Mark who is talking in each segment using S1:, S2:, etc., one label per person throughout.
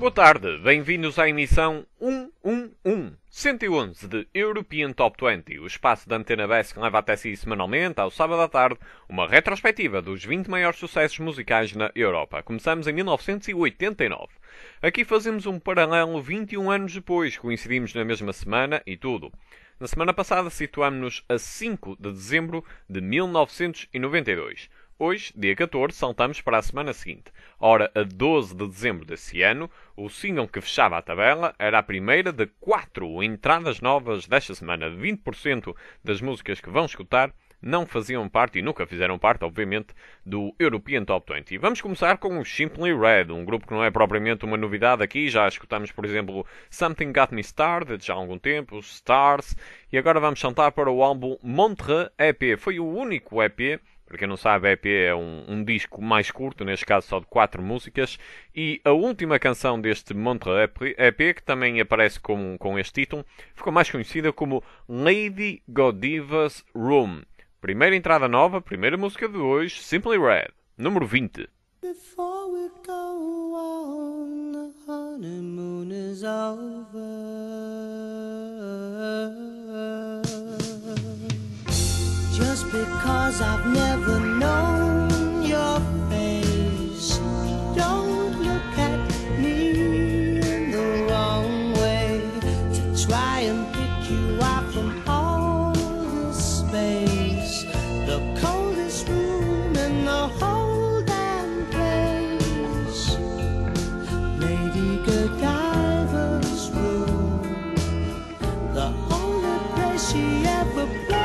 S1: Boa tarde, bem-vindos à emissão 111 de European Top 20, o espaço da Antena BES que leva até si semanalmente, ao sábado à tarde, uma retrospectiva dos 20 maiores sucessos musicais na Europa. Começamos em 1989. Aqui fazemos um paralelo 21 anos depois, coincidimos na mesma semana e tudo. Na semana passada situámos-nos a 5 de dezembro de 1992. Hoje, dia 14, saltamos para a semana seguinte. Ora, a 12 de dezembro desse ano, o single que fechava a tabela era a primeira de 4 entradas novas desta semana. 20% das músicas que vão escutar não faziam parte e nunca fizeram parte, obviamente, do European Top 20. Vamos começar com o Simply Red, um grupo que não é propriamente uma novidade aqui. Já escutamos, por exemplo, Something Got Me Started já há algum tempo, Stars, e agora vamos saltar para o álbum Montreux EP. Foi o único EP. Para quem não sabe, a EP é um disco mais curto, neste caso só de 4 músicas, e a última canção deste Montreux EP, que também aparece com este título, ficou mais conhecida como Lady Godiva's Room. Primeira entrada nova, primeira música de hoje, Simply Red, número 20.
S2: Before we go on, the honeymoon is over. Just because I've never known your face, don't look at me in the wrong way. To try and pick you out from all this space, the coldest room in the whole damn place. Lady Godiva's room, the only place she ever played.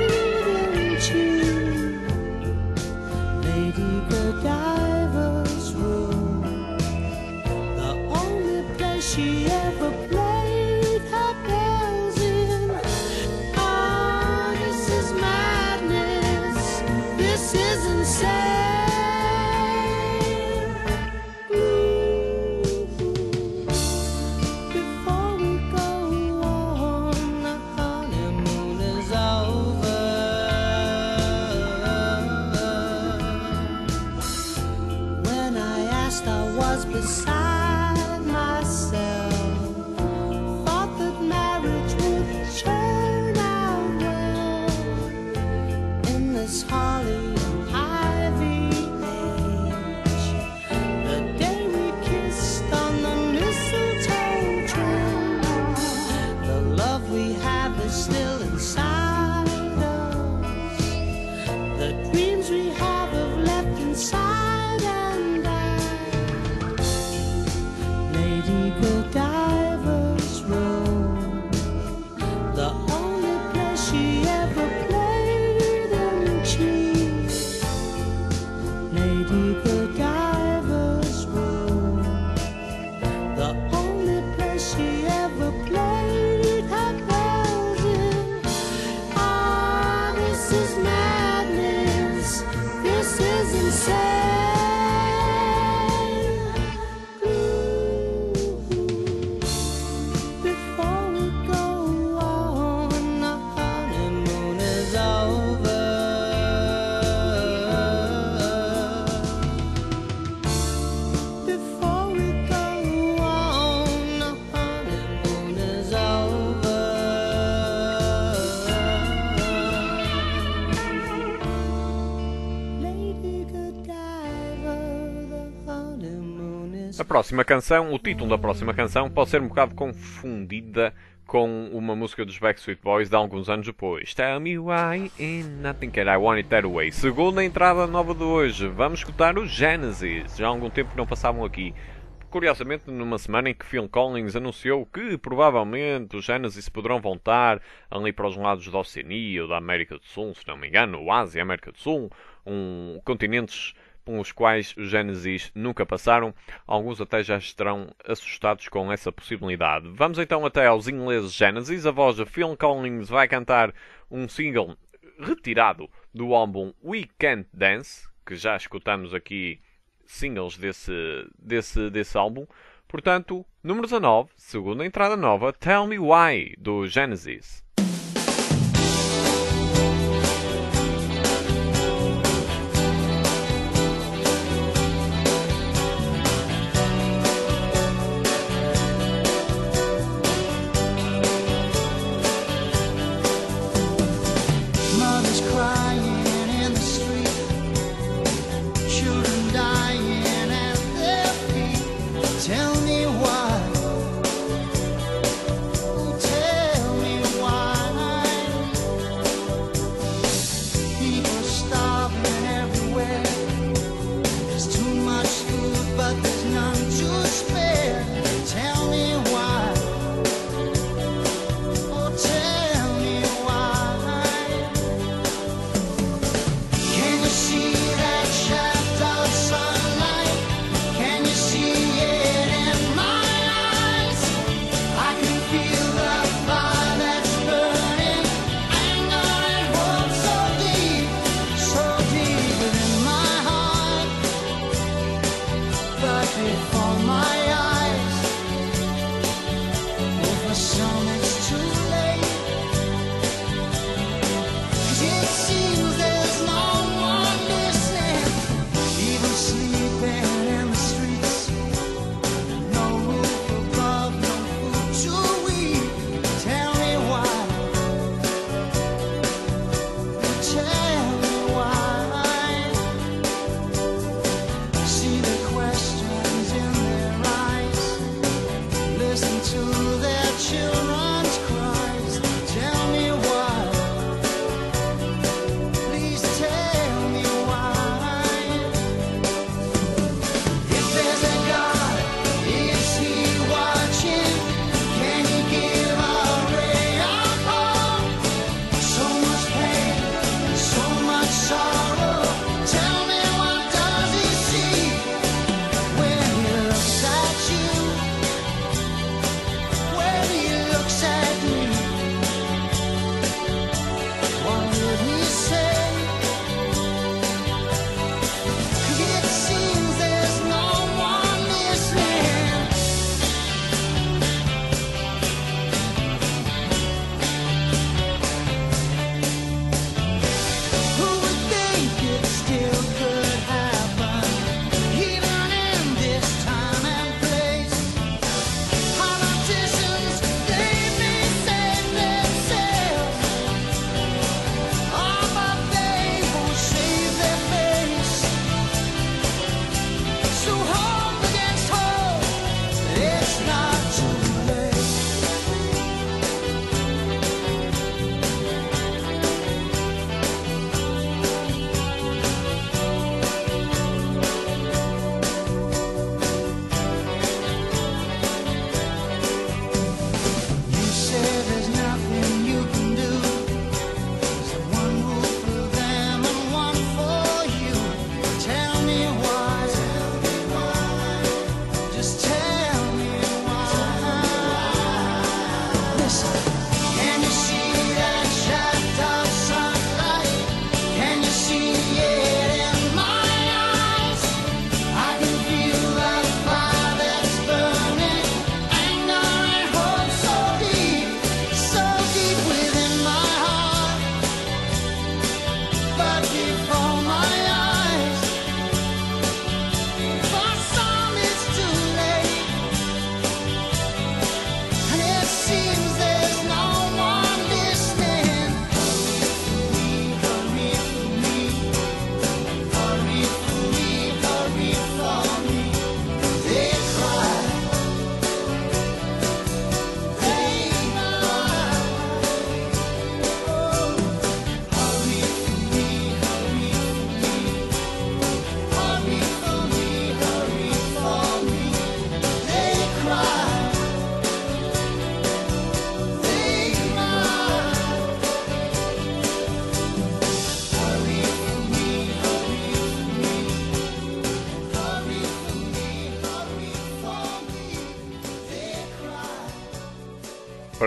S2: Lady Godiva's room, the only place she ever played her bells in. Oh, this is madness, this is insane. Ooh. Before we go on, the honeymoon is over. I was beside myself, thought that marriage would turn out well in this holly and ivy age. The day we kissed on the mistletoe trail, the love we have is still inside us, the dreams we have left inside. Lady Godiva's room, the only place she ever played in cheap. Lady Godiva's room, the only place she ever played her bells in. Ah, this is madness, this is insane.
S1: A próxima canção, o título da próxima canção, pode ser um bocado confundida com uma música dos Backstreet Boys de alguns anos depois. Tell me why ain't nothing can I want it that way. Segunda entrada nova de hoje. Vamos escutar os Genesis. Já há algum tempo que não passavam aqui. Curiosamente, numa semana em que Phil Collins anunciou que provavelmente os Genesis poderão voltar ali para os lados da Oceania ou da América do Sul, se não me engano, Ásia e América do Sul, continentes pelos quais os Genesis nunca passaram. Alguns até já estarão assustados com essa possibilidade. Vamos então até aos ingleses Genesis. A voz de Phil Collins vai cantar um single retirado do álbum We Can't Dance, que já escutamos aqui singles desse álbum. Portanto, número 19, segunda entrada nova, Tell Me Why, do Genesis.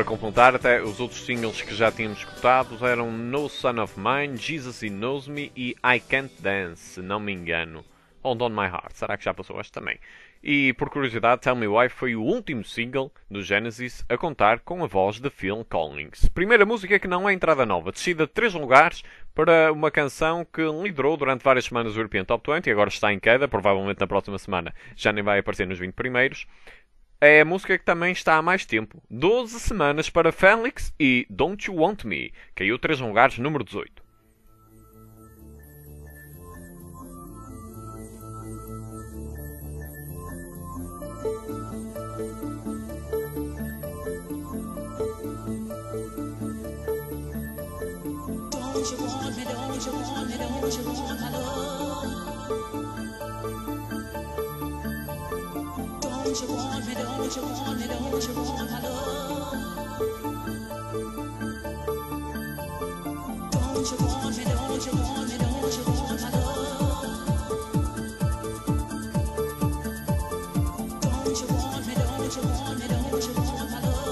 S1: para completar, até os outros singles que já tínhamos escutado eram No Son of Mine, Jesus He Knows Me e I Can't Dance, se não me engano. Hold On My Heart, será que já passou este também? E por curiosidade, Tell Me Why foi o último single do Genesis a contar com a voz de Phil Collins. Primeira música que não é entrada nova, descida de 3 lugares para uma canção que liderou durante várias semanas o European Top 20 e agora está em queda, provavelmente na próxima semana já nem vai aparecer nos 20 primeiros. É a música que também está há mais tempo, 12 semanas para Felix e Don't You Want Me, caiu 3 lugares, número 18.
S2: Don't you want me, don't you want me, don't you want my love? Don't you want me, don't you want me, don't you want my love? Don't you want me, don't you want me, don't you want my love? Don't you want me, don't you want me, don't you want my love?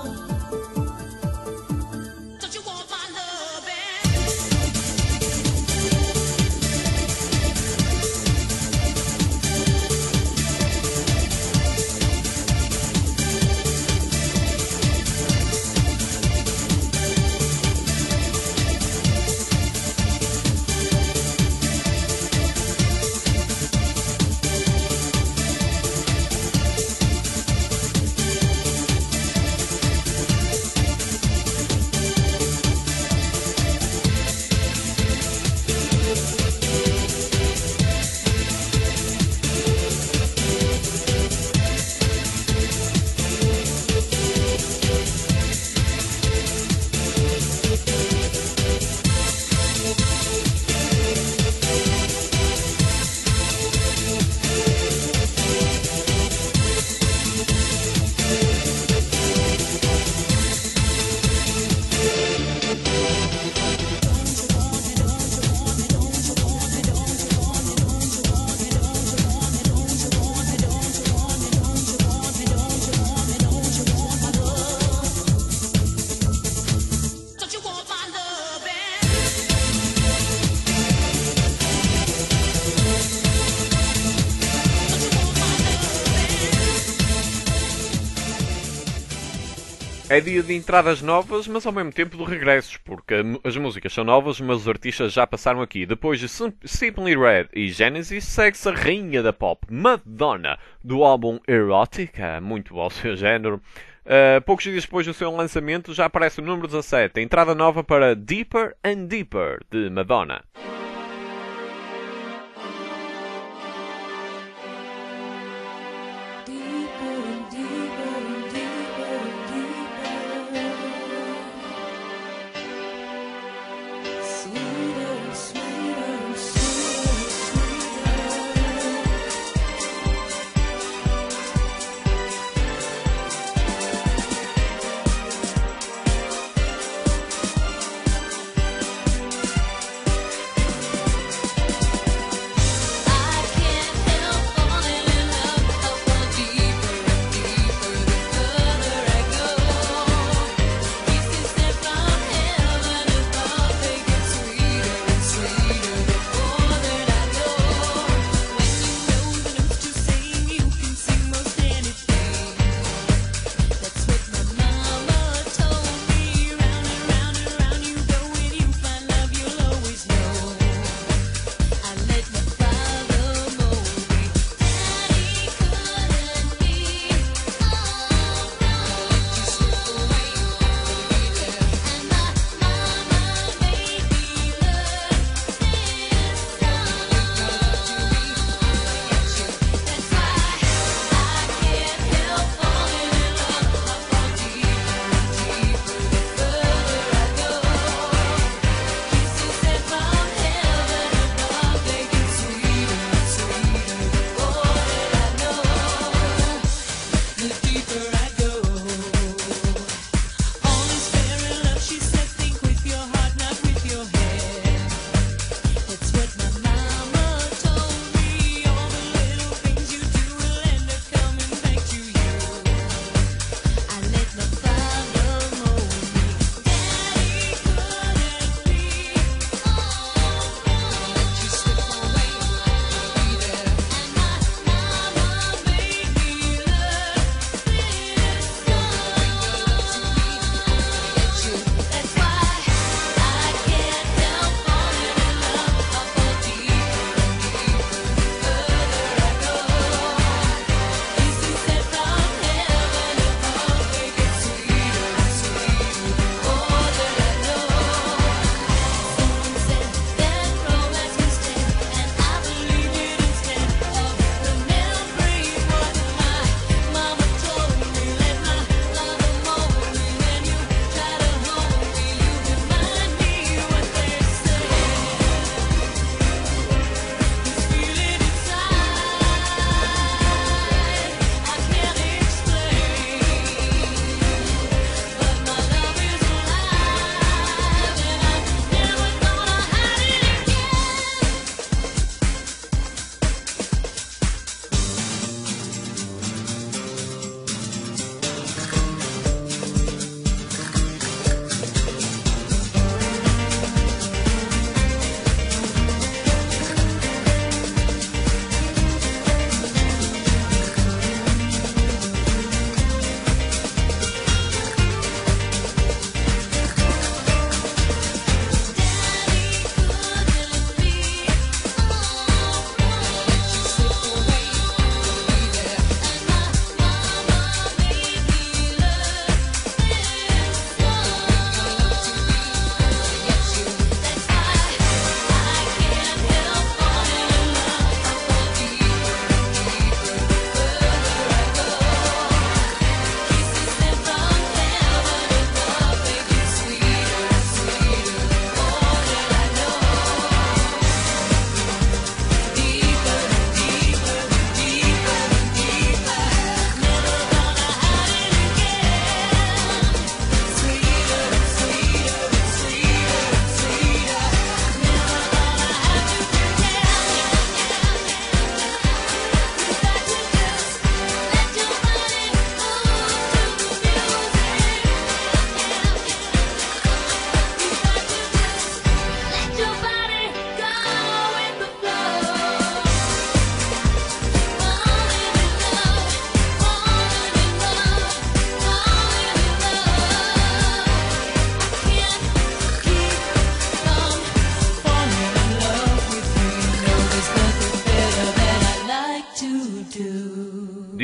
S1: É dia de entradas novas, mas ao mesmo tempo de regressos, porque as músicas são novas, mas os artistas já passaram aqui. Depois de Simply Red e Genesis, segue-se a rainha da pop, Madonna, do álbum Erotica, muito ao seu género. Poucos dias depois do seu lançamento, já aparece o número 17, a entrada nova para Deeper and Deeper, de Madonna.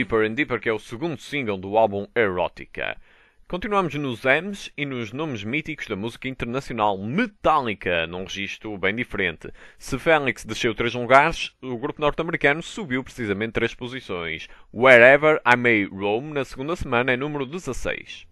S1: Deeper and Deeper, que é o segundo single do álbum Erótica. Continuamos nos M's e nos nomes míticos da música internacional. Metallica, num registro bem diferente. Se Félix desceu 3 lugares, o grupo norte-americano subiu precisamente 3 posições. Wherever I May Roam, na segunda semana, é número 16.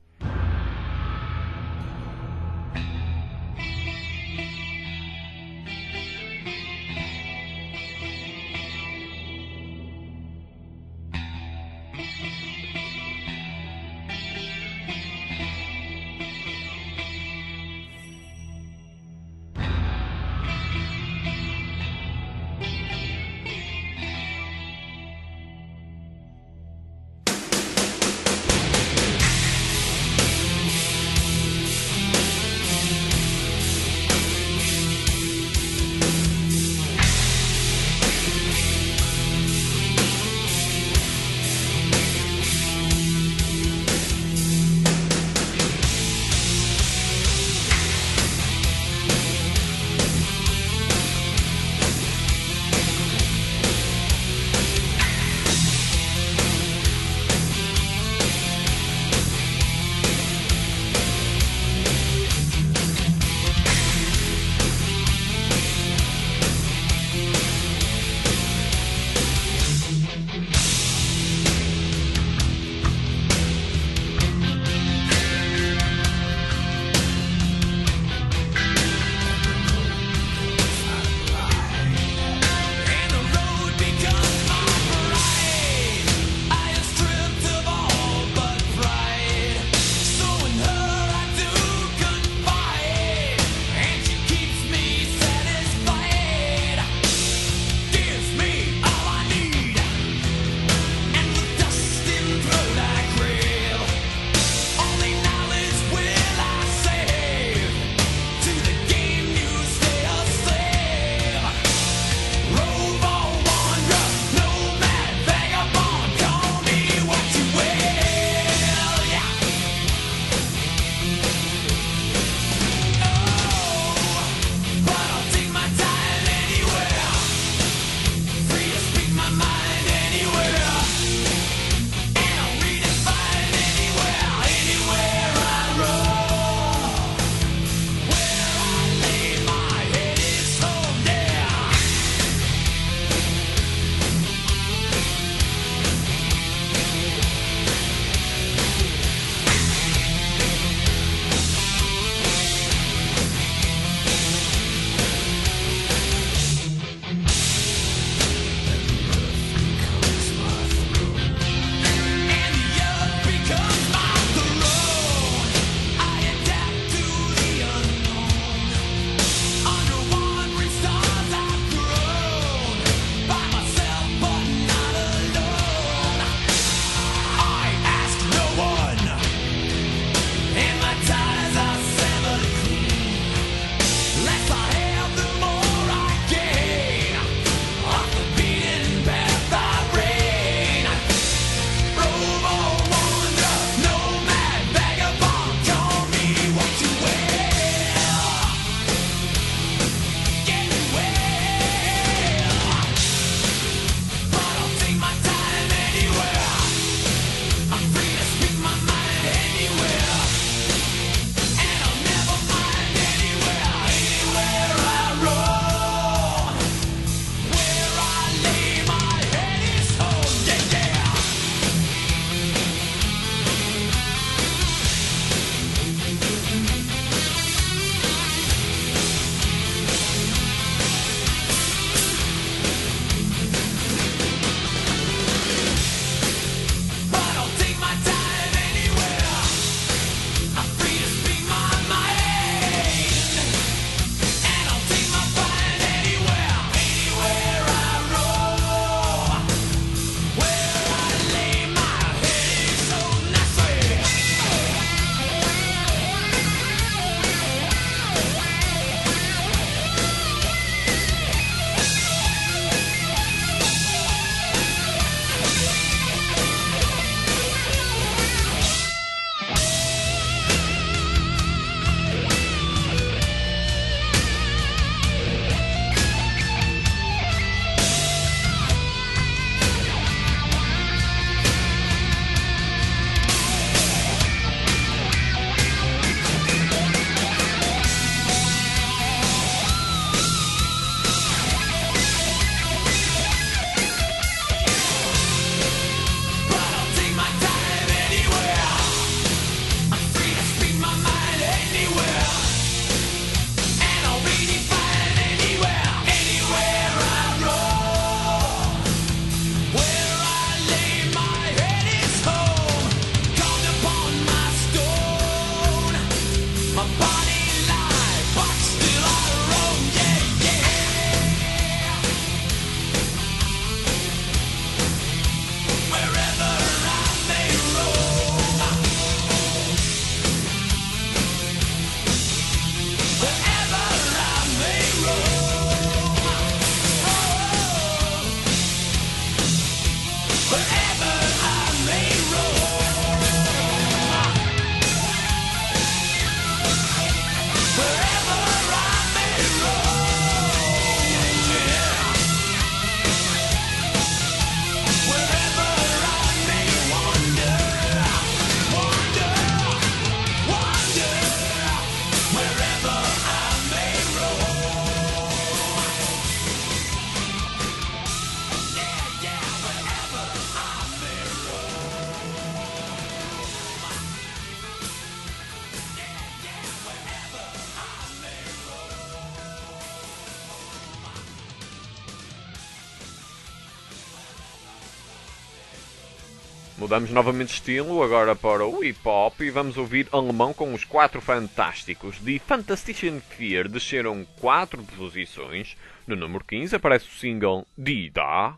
S1: Mudamos novamente de estilo, agora para o hip-hop, e vamos ouvir alemão com os Quatro Fantásticos. Die Fantastischen Vier desceram 4 posições. No número 15 aparece o single Die Da.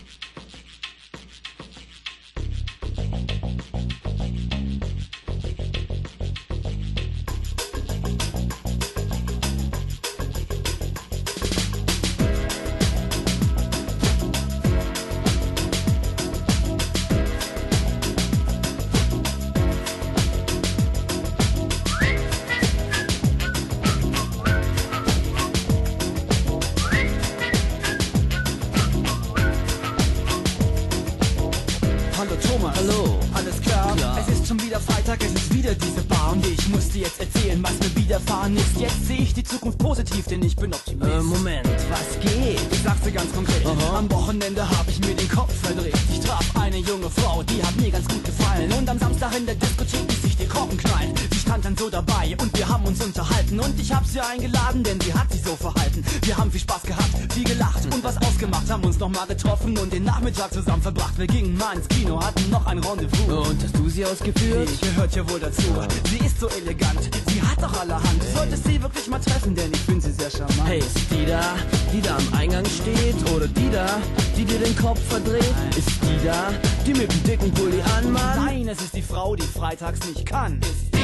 S3: Hallo Thomas. Hallo. Alles klar? Es ist schon wieder Freitag, es ist wieder diese Bar und ich muss dir jetzt erzählen, was mir widerfahren ist. Jetzt sehe ich die Zukunft positiv, denn ich bin Optimist.
S4: Moment, was geht?
S3: Ich sag's dir ganz konkret. Am Wochenende habe ich mir den Kopf verdreht. Ich traf eine junge Frau, die hat mir ganz gut gefallen. Und am Samstag in der Diskothek ließ sich die Korken knallen. Sie stand dann so dabei und wir haben uns unterhalten. Und ich hab sie eingeladen, denn sie hat sich so verhalten. Wir haben viel Spaß gehabt, viel gelacht und was ausgemacht. Haben uns nochmal getroffen und den Nachmittag zusammen verbracht. Wir gingen mal ins Kino, hatten noch ein Rendezvous.
S4: Und hast du sie ausgeführt?
S3: Ich gehört ja wohl dazu. Sie ist so elegant, sie hat doch allerhand. Du solltest sie wirklich mal treffen, denn ich finde sie sehr charmant.
S4: Hey, ist die da am Eingang steht? Oder die da, die dir den Kopf verdreht? Ist die da, die mit dem dicken Pulli anmacht?
S3: Nein, es ist die Frau, die freitags nicht kann. Ist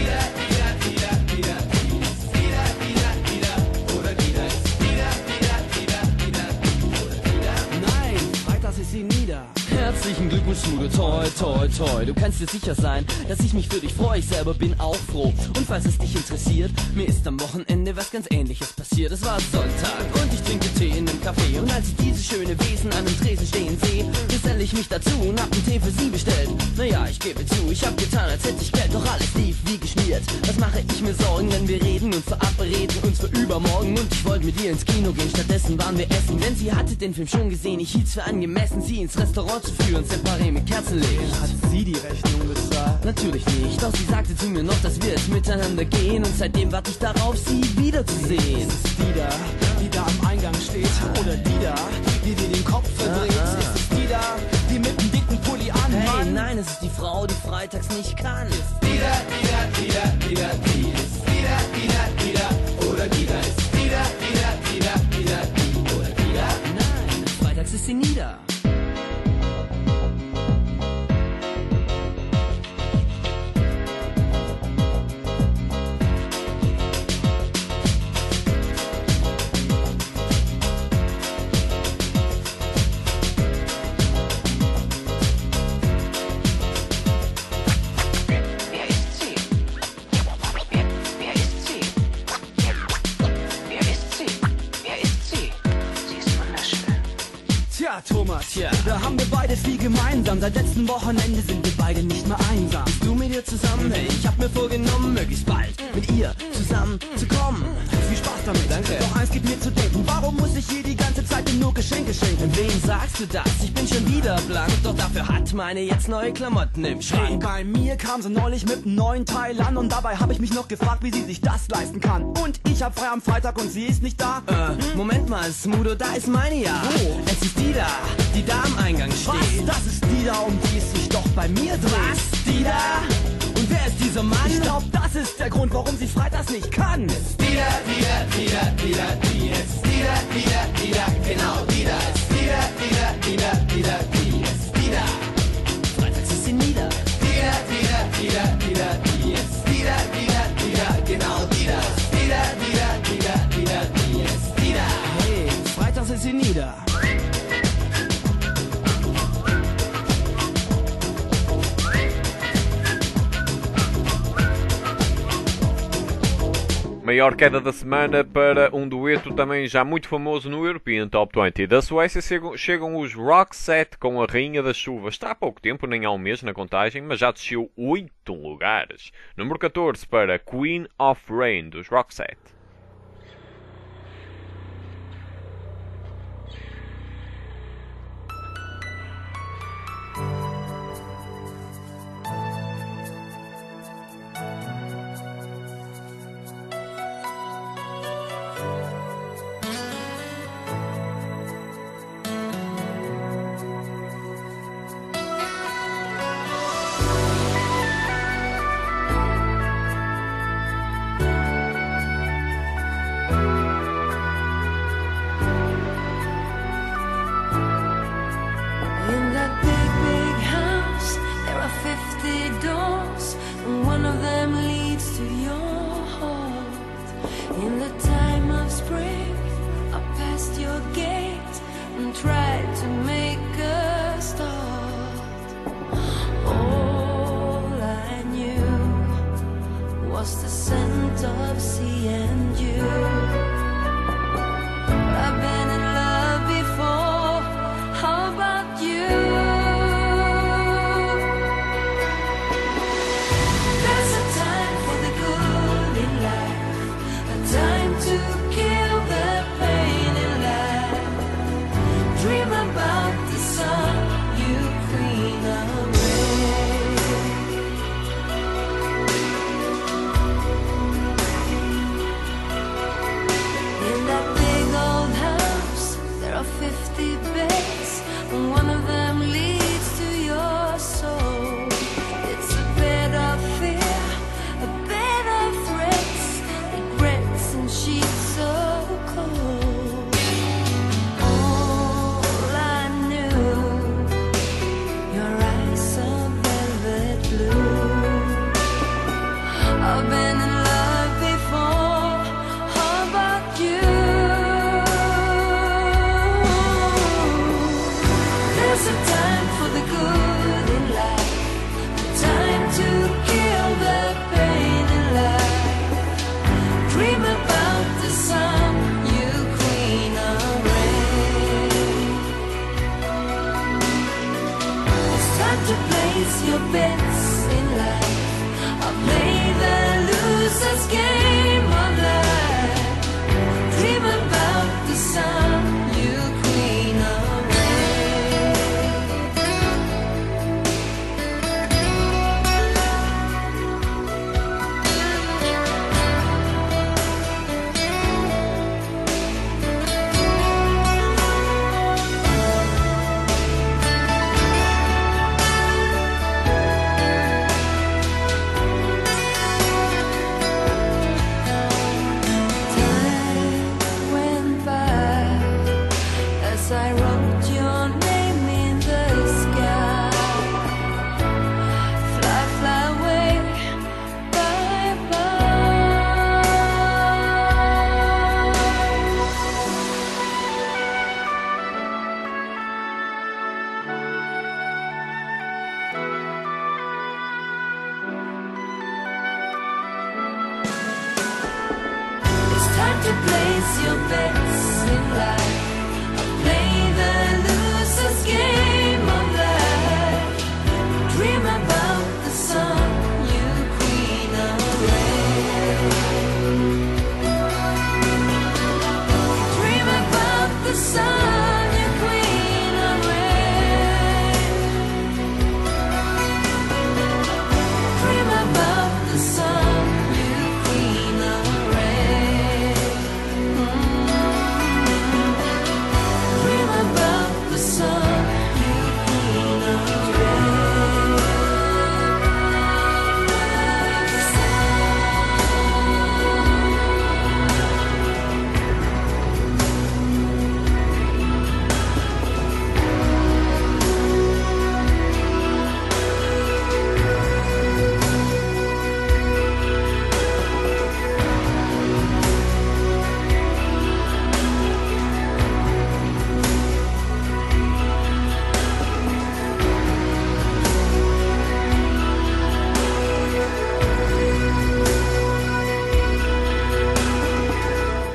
S3: Nein, freitags ist sie nieder.
S4: Herzlichen Glückwunsch, Smudo, toi, toi, toi. Du kannst dir sicher sein, dass ich mich für dich freue. Ich selber bin auch froh. Und falls es dich interessiert, mir ist am Wochenende was ganz Ähnliches passiert. Es war Sonntag und ich trinke Tee in einem Café. Und als ich diese schöne Wesen an dem Tresen stehen sehe, geselle ich mich dazu und hab einen Tee für sie bestellt. Naja, ich gebe zu, ich hab getan, als hätte ich Geld, doch alles lief wie geschmiert. Was mache ich mir Sorgen, wenn wir reden und verabreden uns für übermorgen? Und ich wollte mit ihr ins Kino gehen, stattdessen waren wir essen. Denn sie hatte den Film schon gesehen, ich hielt's für angemessen, sie ins Restaurant zu führen, separé mit Kerzenlicht.
S3: Hat sie die Rechnung bezahlt?
S4: Natürlich nicht, doch sie sagte zu mir noch, dass wir jetzt miteinander gehen. Und seitdem warte ich darauf, sie wiederzusehen.
S3: Ist es die da am Eingang steht? Oder die da, die dir den Kopf verdreht? Ist es die da, die mit dem dicken Pulli an?
S4: Hey, nein, es ist die Frau, die freitags nicht kann. Nein, freitags ist sie nieder.
S3: Thomas,
S4: Tja.
S3: Da haben wir beide viel gemeinsam. Seit letzten Wochenende sind wir beide nicht mehr einsam.
S4: Bist du mit ihr zusammen? Hey, ich hab mir vorgenommen, möglichst bald mit ihr zusammen zu kommen.
S3: Viel Spaß damit.
S4: Danke.
S3: Doch eins gibt mir zu denken. Warum muss ich hier die ganze Zeit nur Geschenke schenken?
S4: Wem sagst du das? Ich bin schon wieder blank, doch dafür hat meine jetzt neue Klamotten im
S3: Hey,
S4: Schrank.
S3: bei mir kam sie neulich mit einem neuen Teil an und dabei habe ich mich noch gefragt, wie sie sich das leisten kann. Und ich hab frei am Freitag und sie ist nicht da.
S4: Moment mal, Smudo, da ist meine ja.
S3: Wo?
S4: Es ist die da am Eingang
S3: Was?
S4: steht.
S3: Das ist die da, um die es sich doch bei mir dreht.
S4: Was? Die da? Und wer ist dieser Mann?
S3: Ich glaub, das ist der Grund, warum sie freitags nicht kann.
S4: Freitags ist sie nieder.
S3: Hey, freitags ist sie nieder.
S1: Maior queda da semana para um dueto também já muito famoso no European Top 20. Da Suécia chegam os Roxette com a Rainha da Chuva. Está há pouco tempo, nem há um mês na contagem, mas já desceu 8 lugares. Número 14 para Queen of Rain, dos Roxette.
S2: In that big, big house, there are 50 doors, and one of them leads to your heart. In the time of spring, I passed your gate and tried to make a start. All I knew was the scent of sea and you. I've been in love before. How about you? There's a time for the good in life, a time to kill the pain in life. Dream about the sun, you queen of rain. In that big old house, there are 50 beds, and one of them leads to your soul. It's a bed of fear, a bed of threats, regrets and sheets so cold. All I knew, your eyes are velvet blue. I've been in love before. How about you? There's a time for the good in life, a time to kill the pain in life. Dream about the sun, you queen of rain. It's time to place your bets in life. I'll play the loser's game of life. Dream about the sun, you queen of rain. Time went by as I wrote your name in the sky. Fly, fly away, bye bye. It's time to place your bets in life. I'll play the loser's game of life. Dream about the sun, you queen of rain. Dream about the sun, you queen of rain. Dream about the sun, you queen of rain.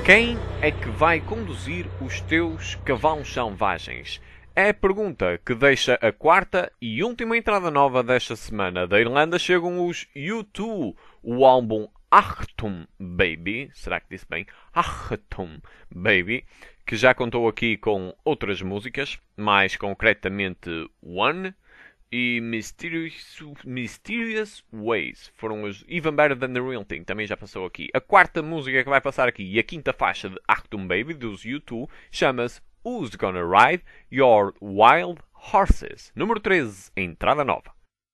S1: Quem é que vai conduzir os teus cavalos selvagens? É a pergunta que deixa a quarta e última entrada nova desta semana. Da Irlanda chegam os U2, o álbum Achtung Baby, será que disse bem? Achtung Baby, que já contou aqui com outras músicas, mais concretamente One e Mysterious Ways. Foram os Even Better Than The Real Thing, também já passou aqui. A quarta música que vai passar aqui e a quinta faixa de Achtung Baby, dos U2, chama-se Who's Gonna Ride Your Wild Horses? Número 13, entrada nova.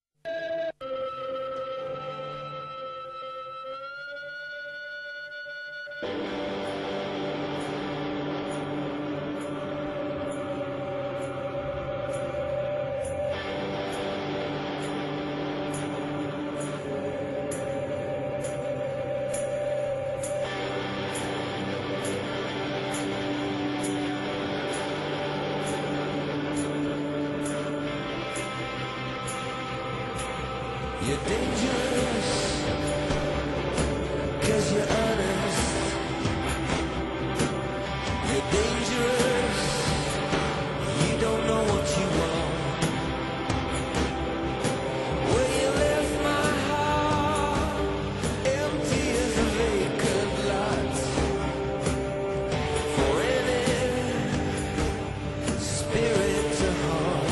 S5: You're dangerous, 'cause you're honest. You're dangerous, you don't know what you want. Well, you left my heart empty as a vacant lot. For any spirit to haunt.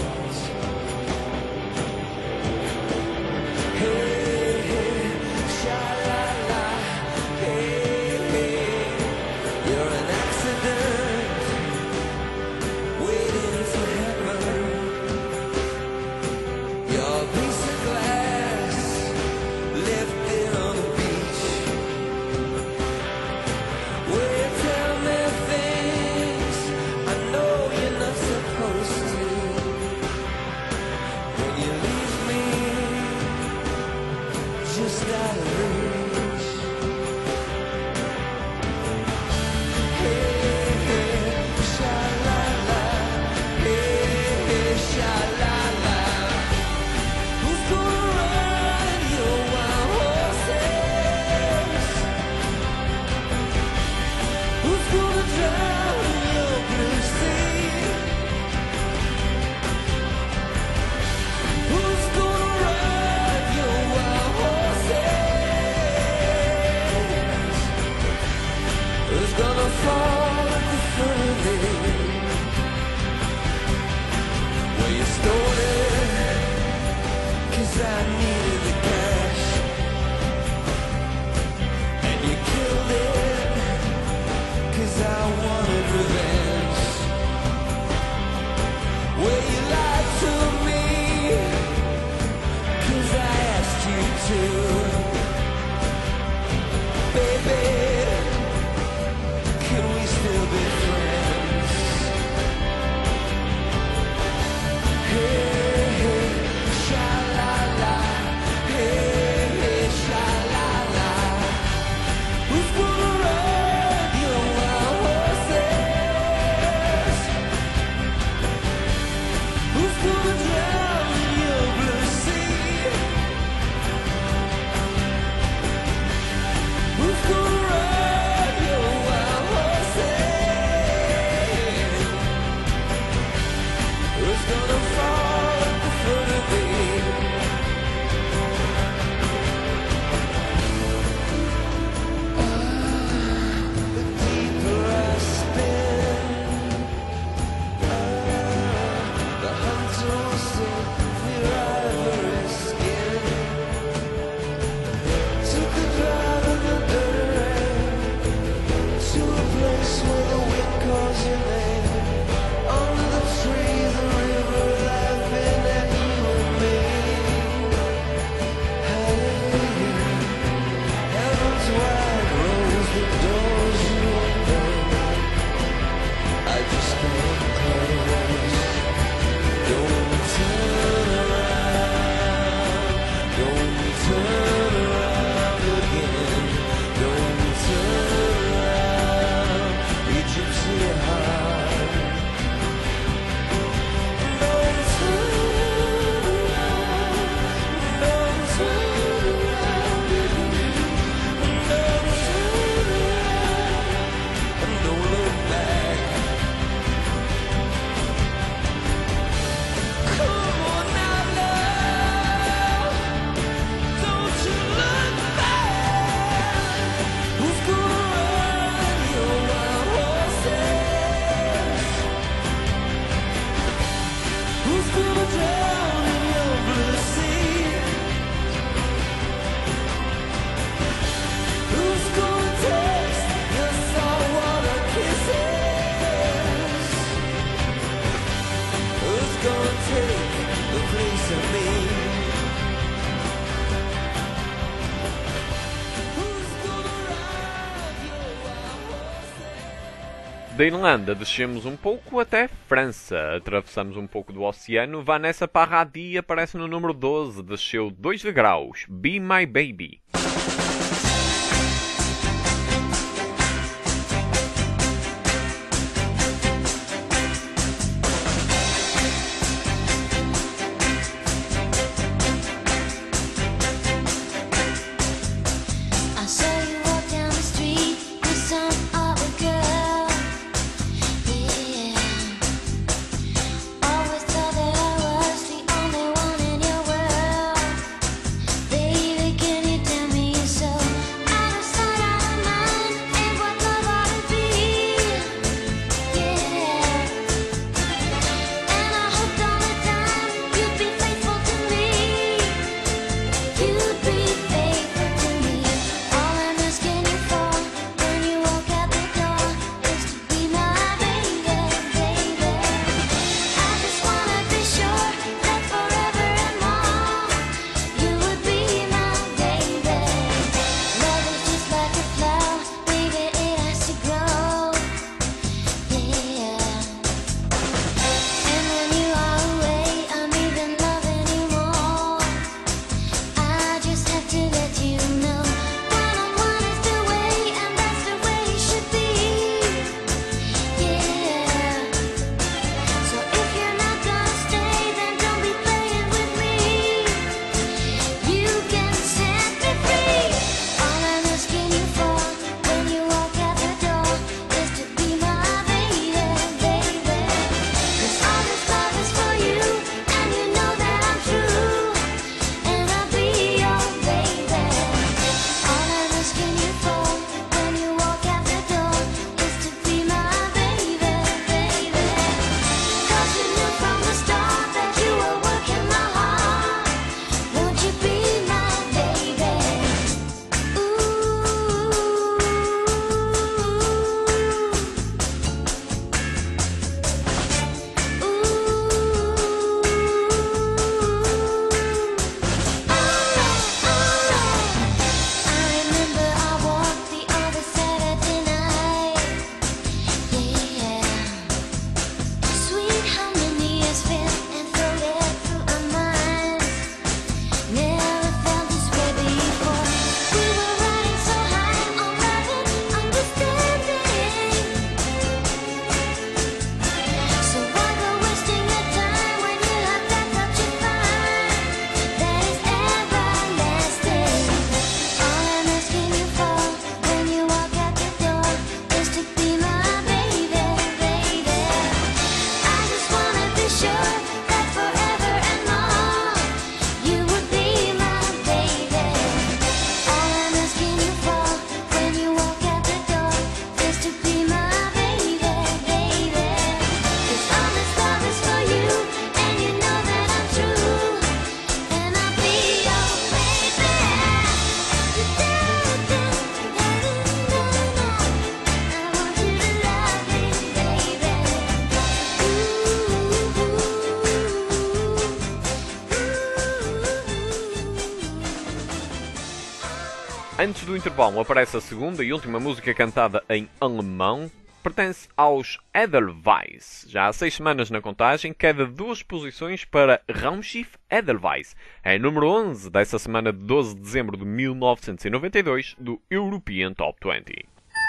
S5: Just out of reach. Hey, hey, sha-la-la. Hey, hey, sha-la-la. Who's gonna ride your wild horses? Who's gonna drown your blue sea? Who's gonna ride your wild who's gonna fall at the furthest? Well, you stole it, 'cause I needed the cash. And you killed it, 'cause I wanted revenge. Well, you lied to me, 'cause I asked you to. Baby, can we still be friends? Hey, hey, sha-la-la. Hey, hey, sha-la-la. Who's gonna ride your wild horses?
S1: Da Irlanda descemos um pouco até França, atravessamos um pouco do oceano. Vanessa Paradis aparece no número 12, desceu 2 degraus, Be My Baby.
S2: I saw you walk down the street with some other girl. Yeah, always thought that I was the only one in your world. Baby, can you tell me you're so out of sight, out of mind? Ain't what love ought to be. Yeah, and I hoped all the time you'd be faithful to me. You'd be faithful to me. All I'm asking you for when you walk out the door is to be my baby, baby. I just wanna be sure that forever and more you would be my baby. Love is just like a flower, baby, it has to grow. Yeah. And when you are away, I'm even loving you more. I just have to let you know one-on-one is the way, and that's the way it should be. Yeah. So if you're not gonna stay, then don't be playing with me. You can set me free. All I'm asking you for when you walk out the door is to be my baby, baby. 'Cause all this love is for you, and you know that I'm true. And I'll be your baby. All I'm asking you for when you walk out the door is to be my baby, baby. 'Cause you knew from the start that you were working my heart. Won't you be my baby? I remember I walked the other Saturday night. Yeah, sweet harmony is felt and floated through our minds. Never felt this way before. We were riding so high on love and understanding. So why go wasting your time when you have that that you find that is everlasting? All I'm asking you for when you walk out the door is to be my baby, baby. I just wanna be sure that forever and more you would be my baby. All I'm asking you for when you walk out the door is to be my baby, baby. 'Cause all this love is for you, and you know that I'm true. And I'll be your baby. I want you to love me, baby.
S1: Antes do intervalo aparece a segunda e última música cantada em alemão. Pertence aos Edelweiss. Já há 6 semanas na contagem, queda 2 posições para Raumschiff Edelweiss. É número 11 dessa semana de 12 de dezembro de 1992 do European Top 20.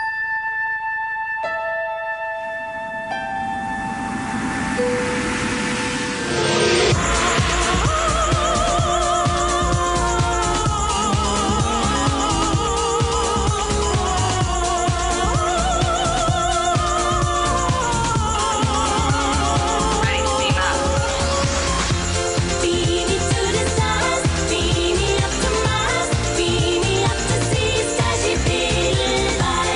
S2: Beat me to the stars, beat me up to Mars, beat me up to see stars you feel.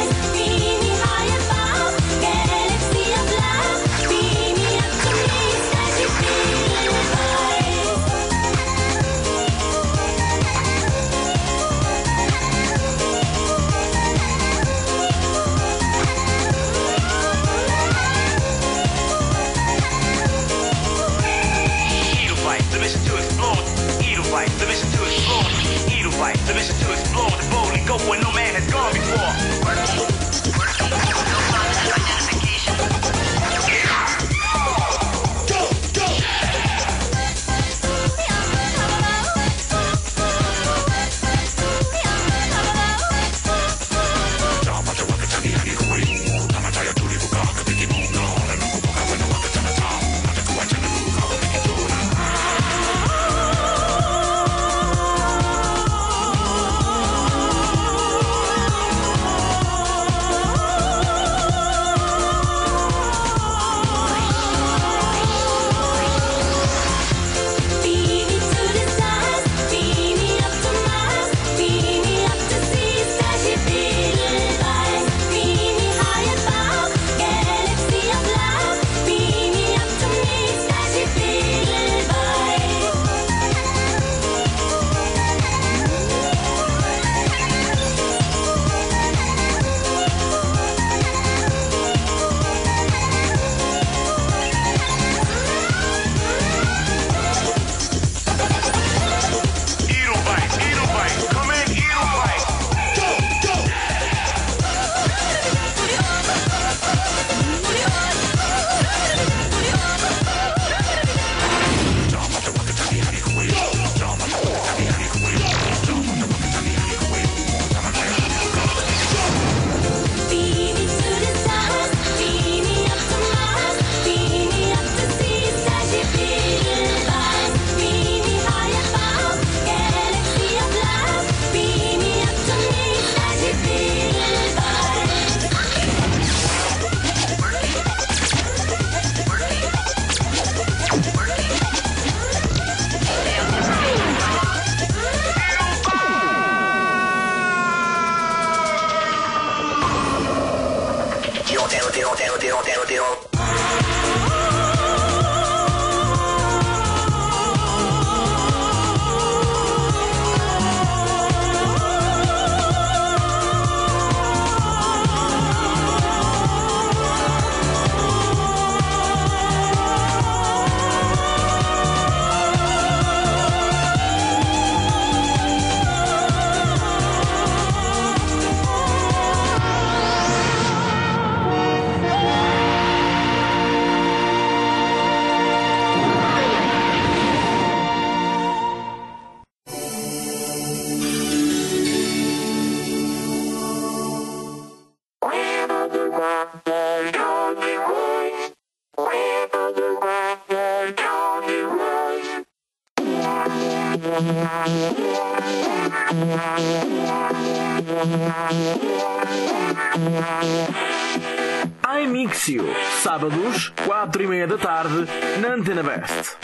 S6: iMixio, sábados, 4:30 da tarde, na Antena Best.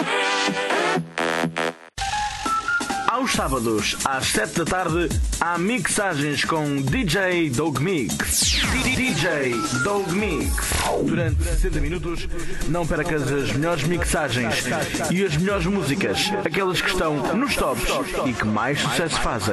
S6: Aos sábados, às 7 da tarde, há mixagens com DJ Dog Mix. DJ Dog Mix. Durante 60 minutos, não percas as melhores mixagens e as melhores músicas, aquelas que estão nos tops e que mais sucesso fazem.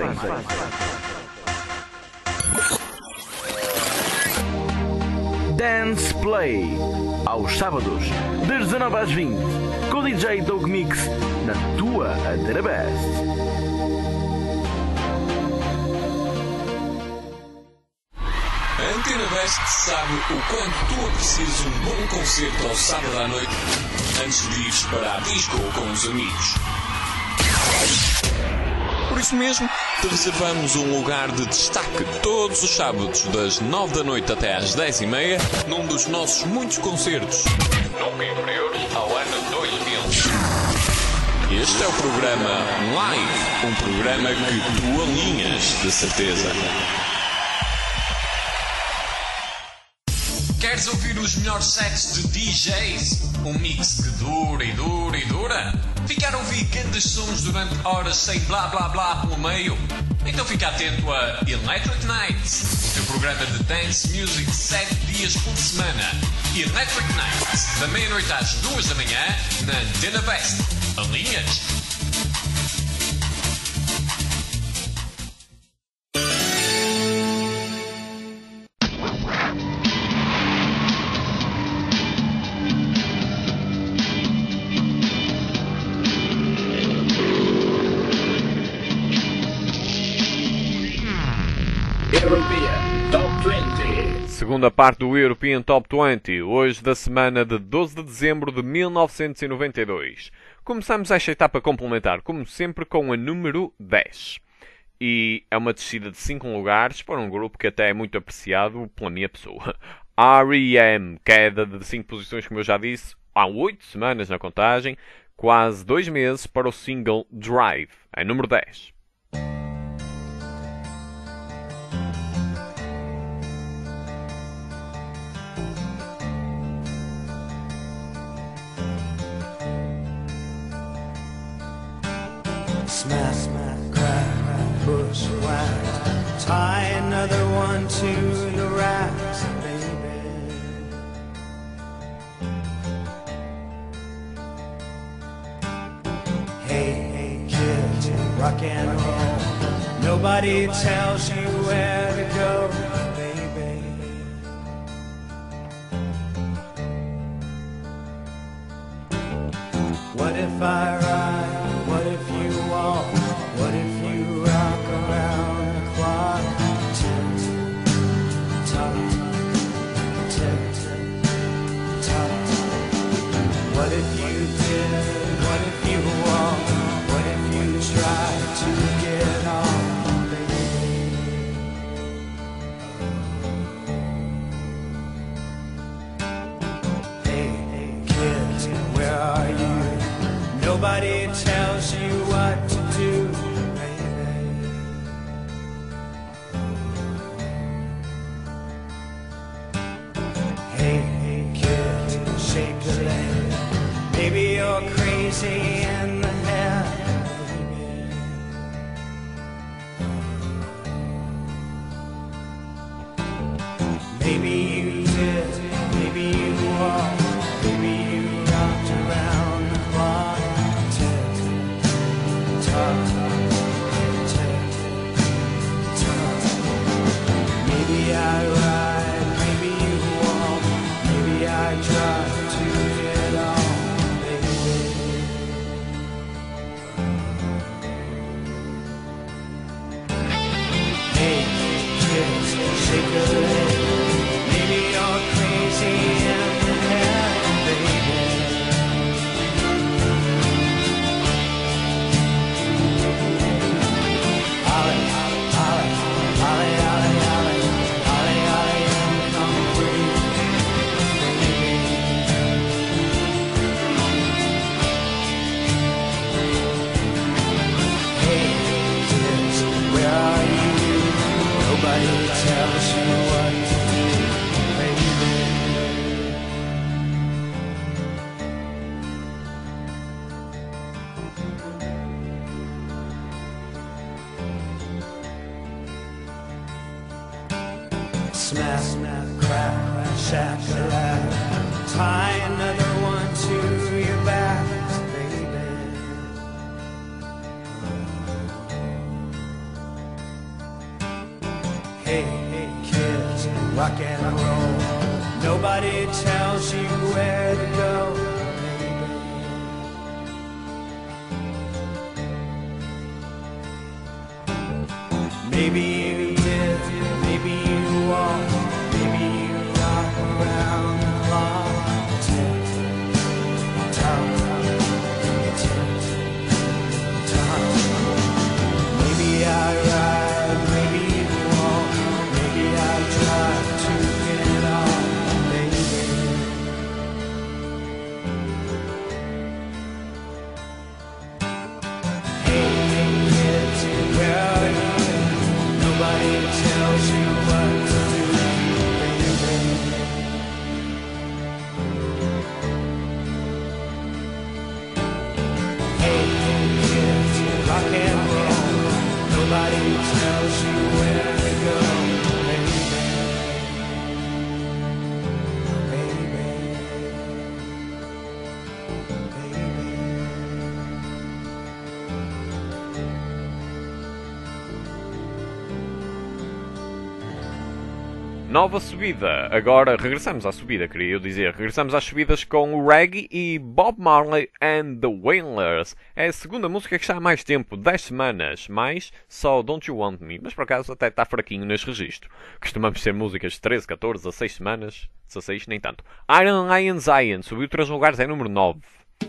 S6: Dance Play, aos sábados, das 19 às 20, com o DJ Dog Mix, na tua Antena Best.
S7: A Antena Best sabe o quanto tu aprecias um bom concerto ao sábado à noite antes de ires para a disco com os amigos. Por isso mesmo, te reservamos um lugar de destaque todos os sábados das 9 da noite até às 10:30 num dos nossos muitos concertos, nunca inferiores ao ano 2000. Este é o programa Live, um programa que tu alinhas, de certeza. Queres ouvir os melhores sets de DJs? Um mix que dura e dura e dura? Ficar a ouvir grandes sons durante horas sem blá blá blá pelo meio? Então fica atento a Electric Nights, o teu programa de dance music 7 dias por semana. Electric Nights, da meia-noite às 2 da manhã, na Antena Best. Alinhas?
S1: Segunda parte do European Top 20, hoje da semana de 12 de dezembro de 1992. Começamos esta etapa complementar, como sempre, com a número 10. E é uma descida de 5 lugares para um grupo que até é muito apreciado pela minha pessoa. R.E.M., queda de 5 posições, como eu já disse, há 8 semanas na contagem, quase 2 meses para o single Drive, em número 10.
S5: Smack, smack, crack, push, whack. Tie another one to the racks, baby. Hey, hey, kid, rock and roll. Nobody tells you where to go, baby. What if I ride? What if you walk? What if you rock around the clock? Tick, tock, tick, tock. What if you did? What if you walk? What if you try to get on, baby? Hey, hey, kids, where are you? Nobody tells you what to do, baby. Hey, hey, kid, shake a leg. Maybe you're crazy in the head, baby. Maybe you did. shakalaka, tie another one to your back, baby. Hey, hey, kids, rock and roll. Nobody tells you where to go, baby. Maybe you did, maybe you walk, maybe you rock around the clock. Tick tock, tick tock. Maybe I ride, maybe you walk, maybe I drive to get off, baby. Hey, hey, kids, where are you? Nobody tells you what to do, baby. Hey, hey, kids, rock and roll. Nobody tells you where to go, baby. Baby.
S1: Nova subida. Agora regressamos à subida, queria eu dizer. Regressamos às subidas com o Reggae e Bob Marley and the Wailers. É a segunda música que está há mais tempo, 10 semanas, mais só Don't You Want Me, mas por acaso até está fraquinho neste registro. Costumamos ter músicas de 13, 14, 16 semanas, 16 nem tanto. Iron Lion Zion subiu 3 lugares, é número 9.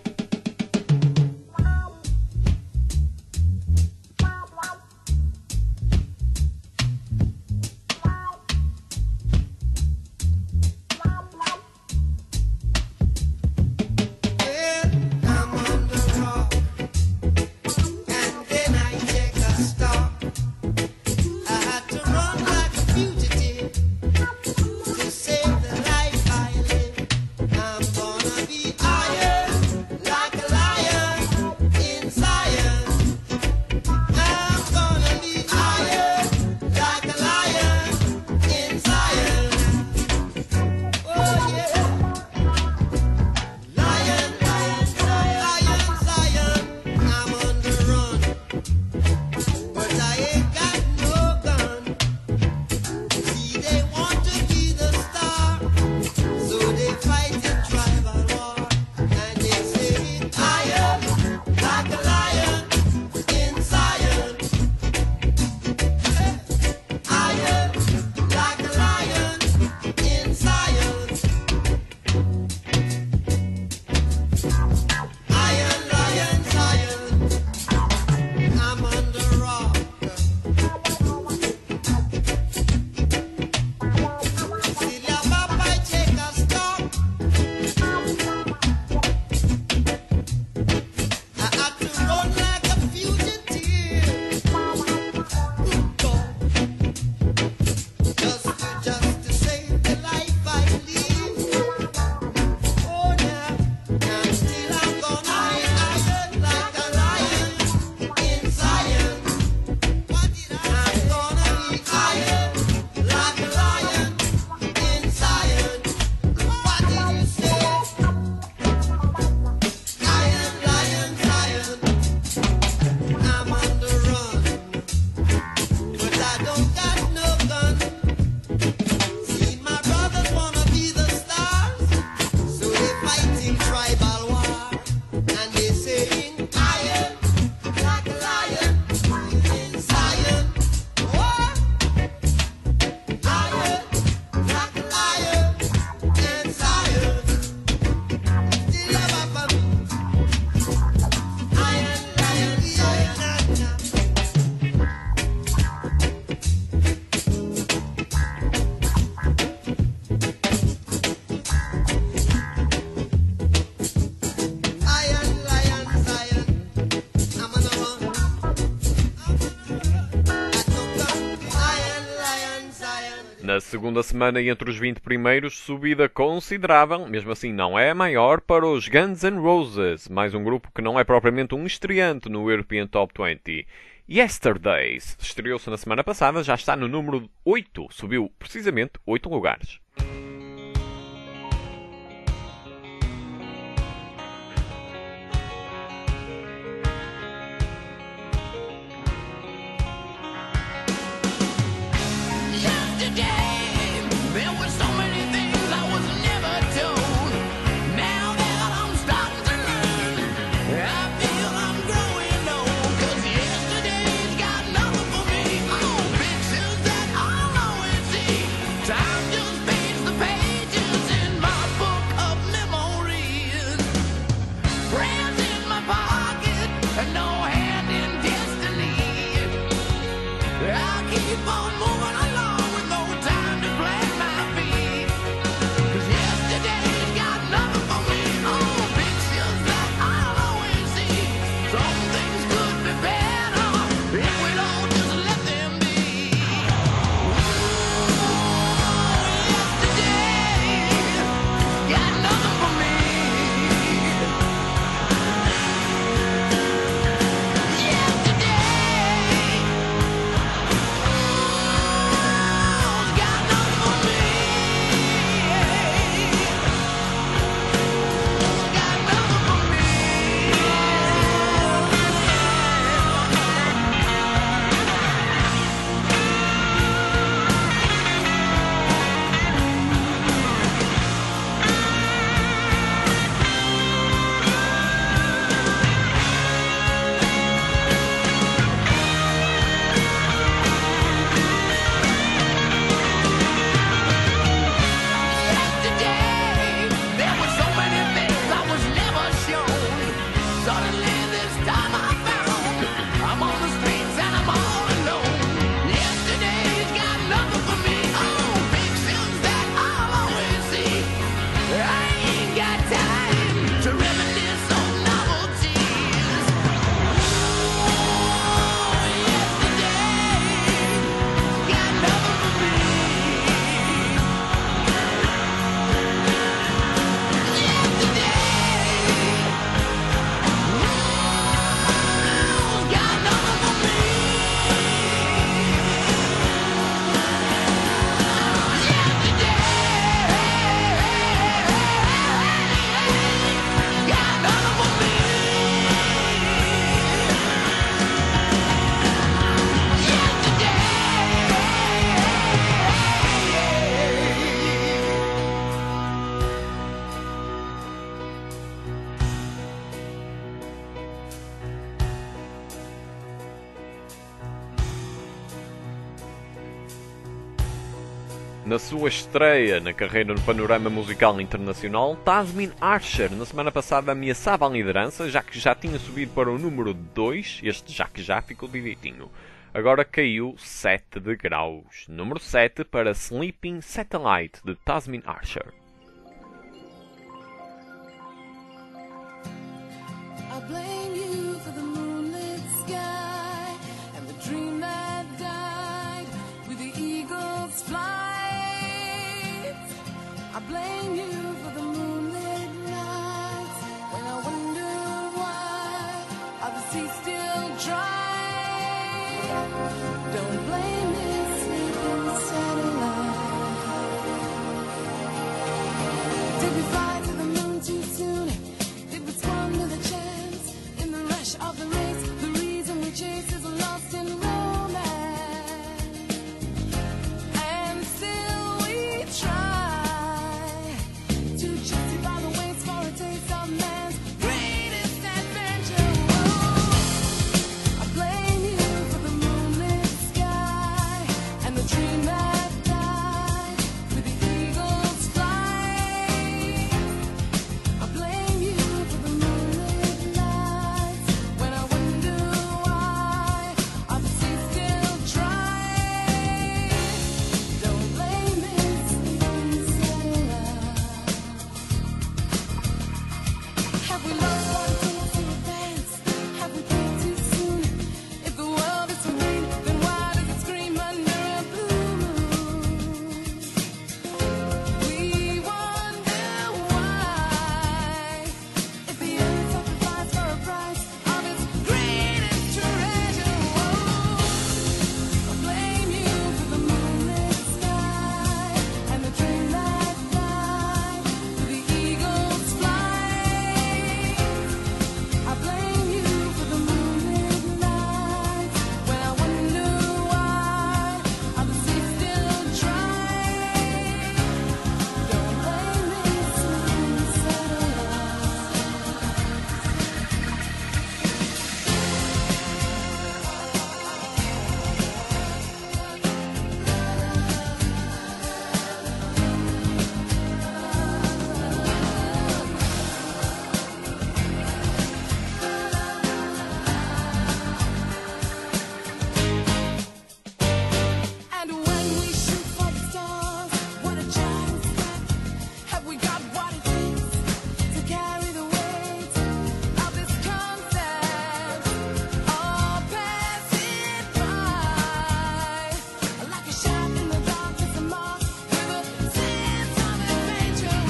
S1: Na segunda semana, entre os 20 primeiros, subida considerável, mesmo assim não é a maior, para os Guns N' Roses, mais um grupo que não é propriamente um estreante no European Top 20. Yesterdays estreou-se na semana passada, já está no número 8, subiu precisamente 8 lugares. Na sua estreia na carreira no panorama musical internacional, Tasmin Archer na semana passada ameaçava a liderança, já que já tinha subido para o número 2, este já ficou direitinho. Agora caiu 7 degraus. Número 7 para Sleeping Satellite, de Tasmin Archer.
S2: I blame you for the moonlit sky and the dream that died with the eagle's flight. I blame you for the moonlit nights when I wonder why are the seas still dry. Don't blame this sleeping satellite. Did we fly to the moon too soon? Did we squander the chance in the rush of the race? The reason we chase is lost in romance, and still we try to justify the waits for a taste of man's greatest adventure. Oh, I blame you for the moonlit sky and the dream that died with the eagle's flight. I blame you for the moonlit nights when I wonder why are the seas still dry. Don't blame this sleeping satellite. Have we lost what it takes to advance? Have we peaked too soon? If the world is so green, then why does it scream under a blue moon? We wonder why, if the earth sacrificed for a price of its greatest treasure. Oh, I blame you for the moonlit sky and the dream that died with the eagle's flight. I blame you for the moonlit nights when I wonder why are the seas still dry. Don't blame this sleeping And when we shoot for the stars, what a giant step. Have we got what it takes to carry the weight of this concept? Or pass it by like a shot in the dark, just a mark with a sense of adventure.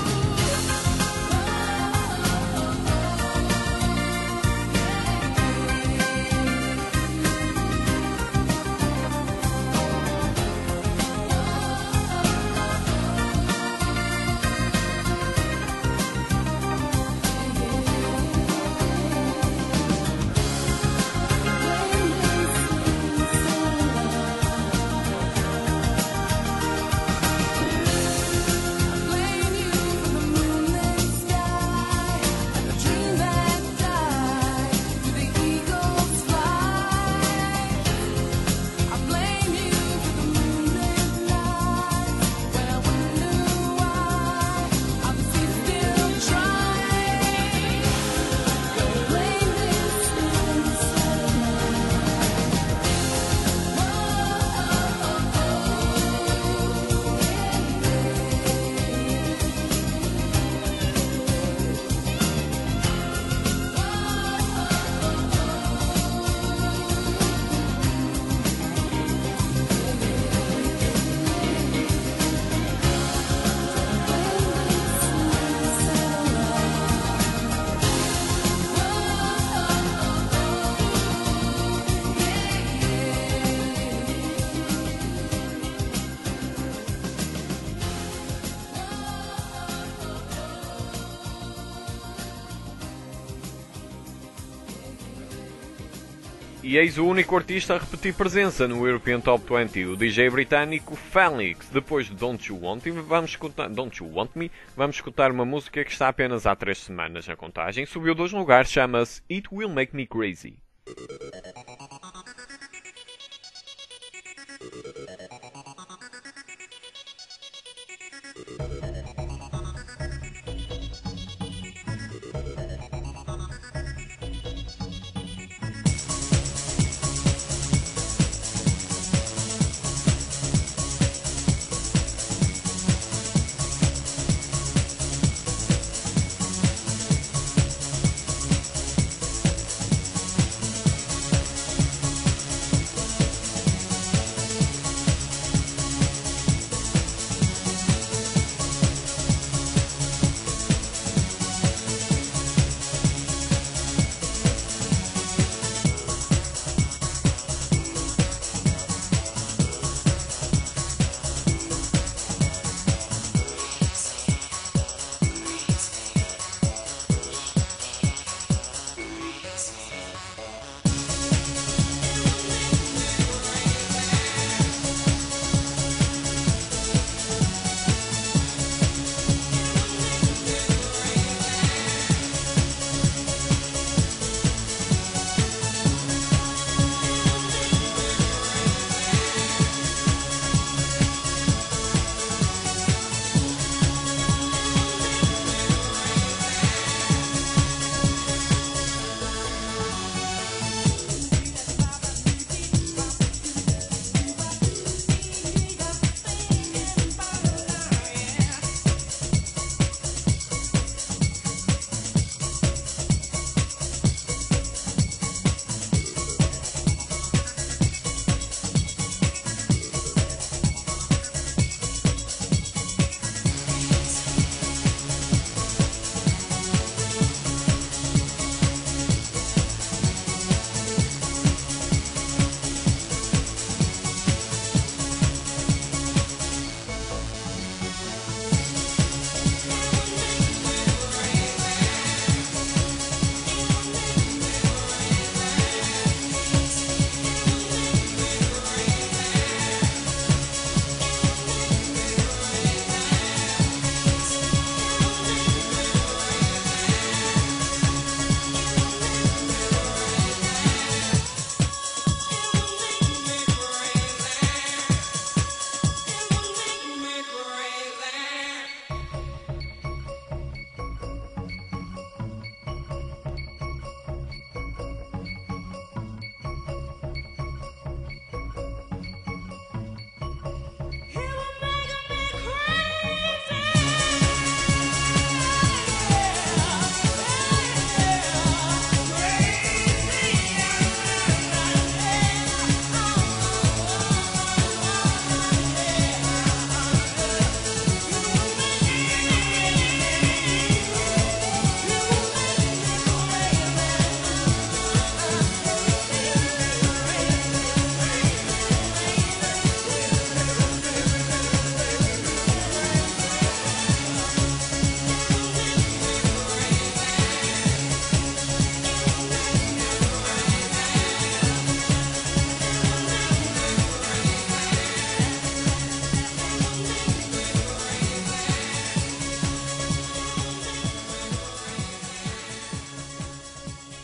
S2: Blame you for the moonlit sky and the dream that died with the eagle's flight. I blame you for the moonlit nights when I wonder why are the seas still dry. Don't blame this sleeping
S1: E eis o único artista a repetir presença no European Top 20, o DJ britânico Felix. Depois de Don't You Want Me, vamos escutar uma música que está apenas há 3 semanas na contagem. Subiu 2 lugares, chama-se It Will Make Me Crazy.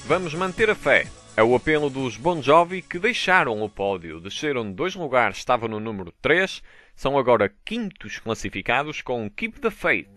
S1: Vamos manter a fé. É o apelo dos Bon Jovi que deixaram o pódio, desceram 2 lugares, estavam no número 3, são agora quintos classificados com Keep the Faith.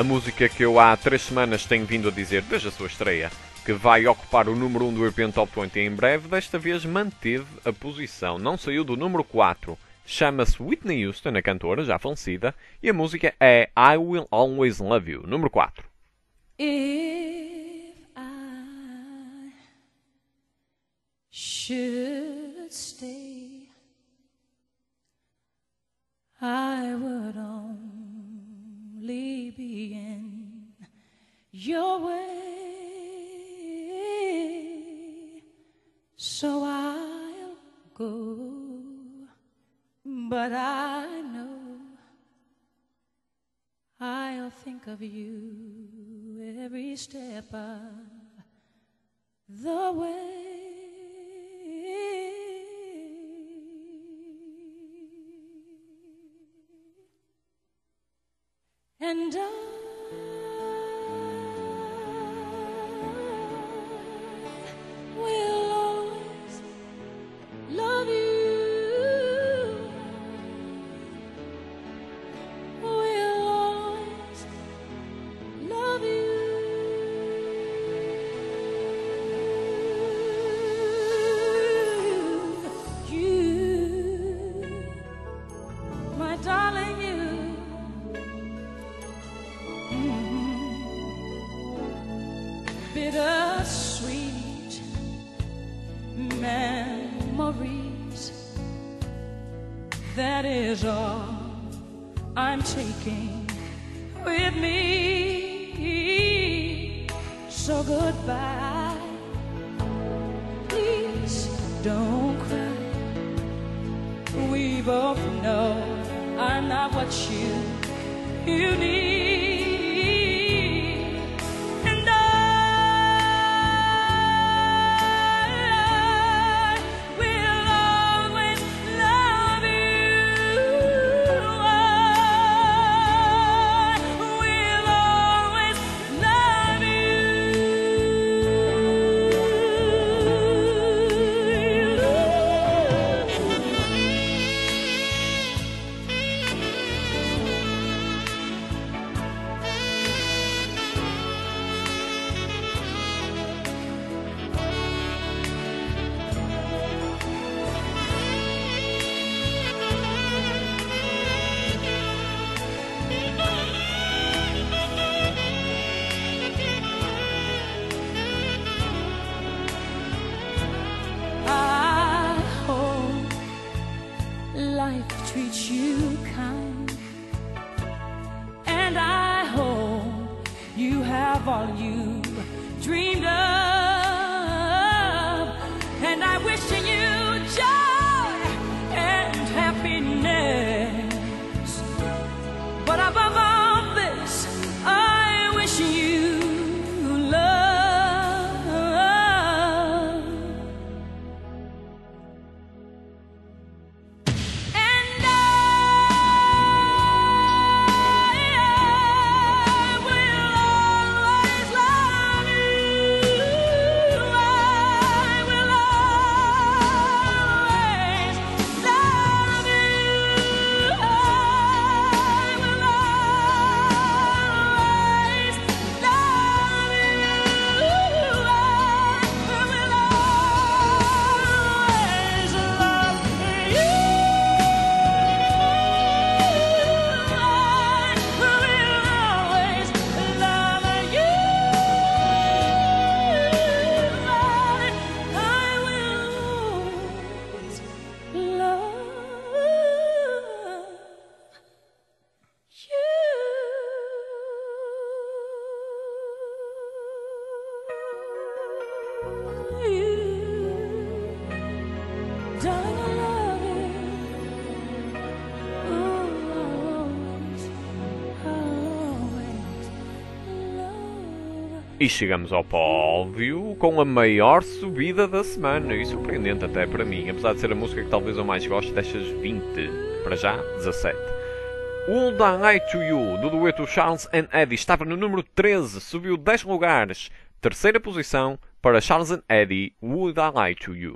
S1: A música que eu há 3 semanas tenho vindo a dizer desde a sua estreia, que vai ocupar o número 1 do European Top 20 em breve, desta vez manteve a posição, não saiu do número 4. Chama-se Whitney Houston, a cantora, já falecida, e a música é I Will Always Love You, número 4.
S2: If I should stay, I would only be in your way, so I'll go, but I know I'll think of you every step of the way. And I will always love you. Will always love you. You, my darling, you. Bittersweet memories, that is all I'm taking with me. So goodbye, please don't cry. We both know I'm not what you need. Treat you kind, and I hope you have all you dreamed of, and I wish you joy and happiness, but above all this I wish you love.
S1: E chegamos ao pódio com a maior subida da semana, e surpreendente até para mim, apesar de ser a música que talvez eu mais goste destas 20, para já 17. Would I Lie to You, do dueto Charles and Eddie, estava no número 13, subiu 10 lugares, terceira posição para Charles and Eddie, Would I Lie to You.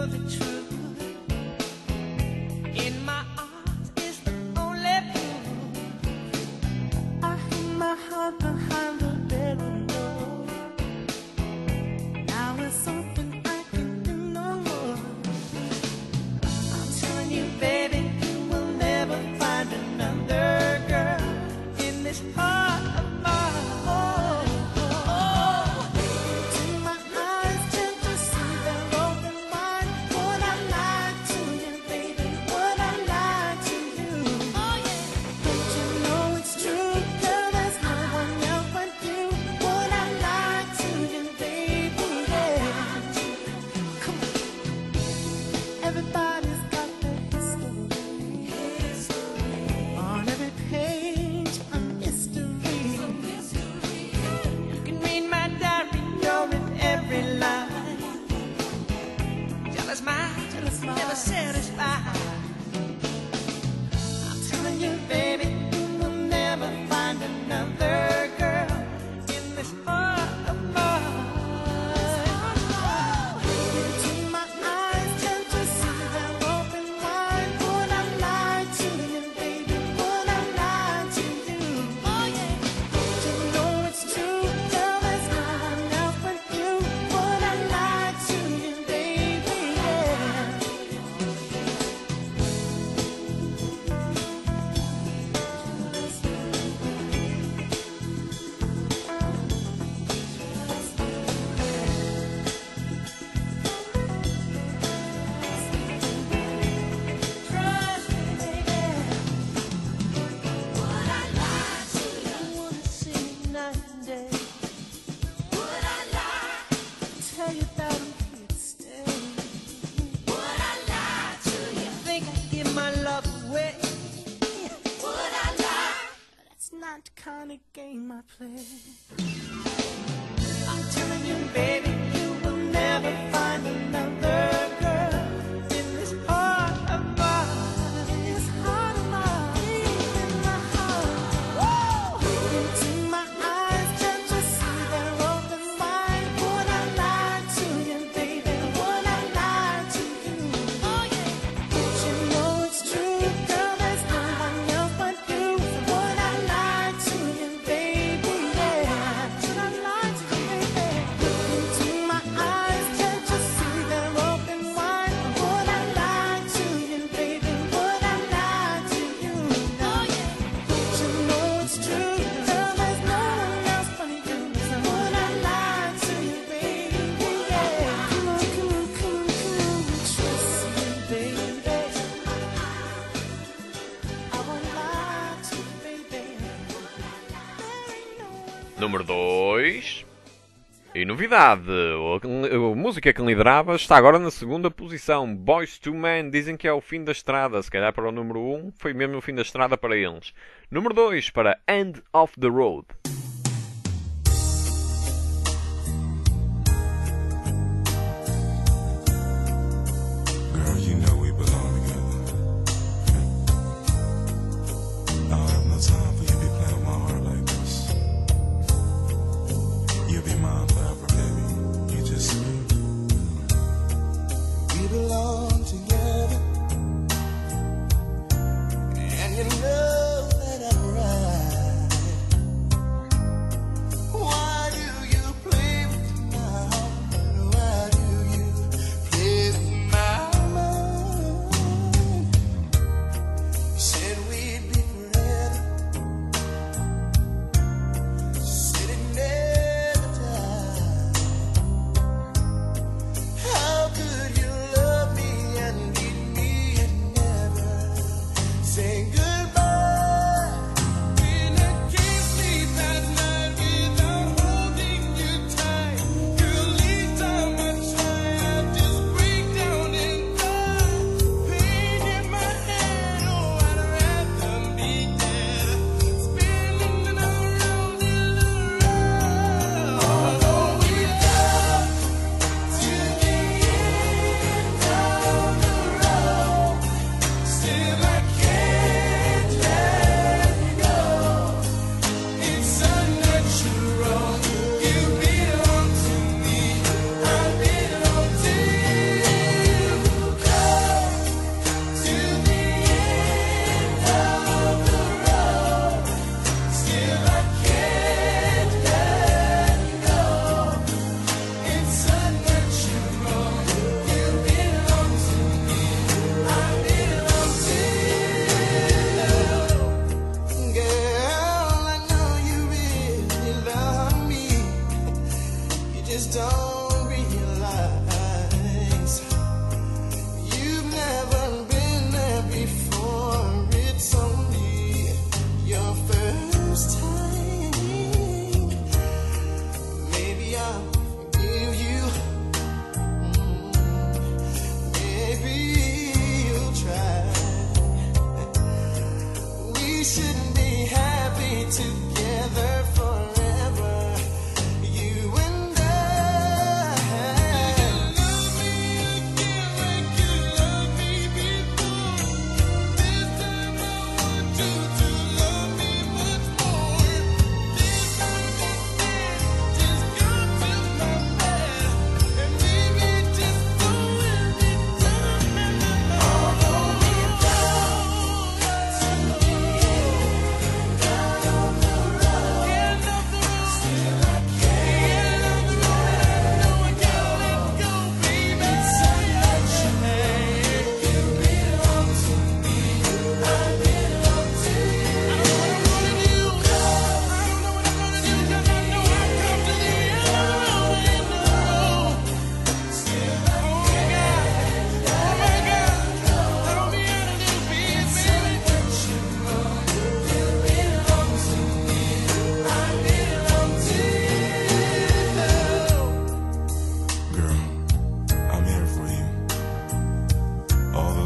S5: know the truth. In my arms is the only proof. I hid my heart behind the barrel door. Now it's something I can do no more. I'm telling you, baby, you will never find another girl in this heart of mine. Everybody's got their history. On every page, a mystery. You can read my diary, you're in every line. Jealous mind, never satisfied. I'm telling you, baby, you will never find another girl in this heart of mine. Not the kind of game I play. I'm telling you, baby, you will never find another girl in this heart of mine. This heart of mine, in my heart. Woo! Into my eyes, can't you see they're open wide? Would I lie to you, baby? Would I lie to you? Oh yeah. Don't you know it's true, girl? There's no one else but you. Would I lie to you, baby? Yeah. Should I lie to you, baby? Look into my eyes, can't you see they're open wide? Would I lie to you, baby? Would I lie to you? Oh yeah. Don't you know it's true, girl? There's no one else but you. So would I lie to you, baby? Yeah. Come on, come on, come on, come on. Trust me, baby. I won't lie to you, baby. There ain't no one.
S1: Número 2. E novidade, a música que liderava está agora na segunda posição. Boyz II Men dizem que é o fim da estrada. Se calhar para o número 1 foi mesmo o fim da estrada para eles. Número 2 para End of the Road.
S8: Girl, you know we belong together. I don't have no time for you to be playing with my heart like this. You'll be mine forever, baby. You just we belong together. And you know that I'm right.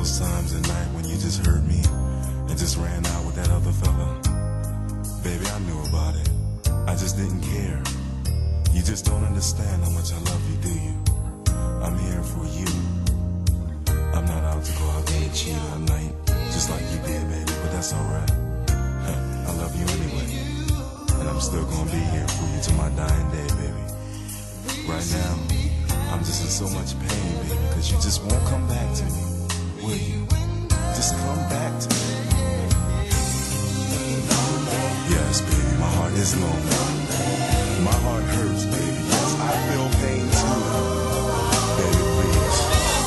S8: those times at night when you just hurt me and just ran out with that other fella? Baby, I knew about it. I just didn't care. You just don't understand how much I love you, do you? I'm here for you. I'm not out to go out there and cheat all night, just like you did, baby, but that's alright. I love you anyway, and I'm still gonna be here for you till my dying day, baby. Right now, I'm just in so much pain, baby, because you just won't come back to me, will you? Just come back to me. Yes, baby, my heart is lonely. My heart hurts, baby. Yes, I feel pain too. Baby, please.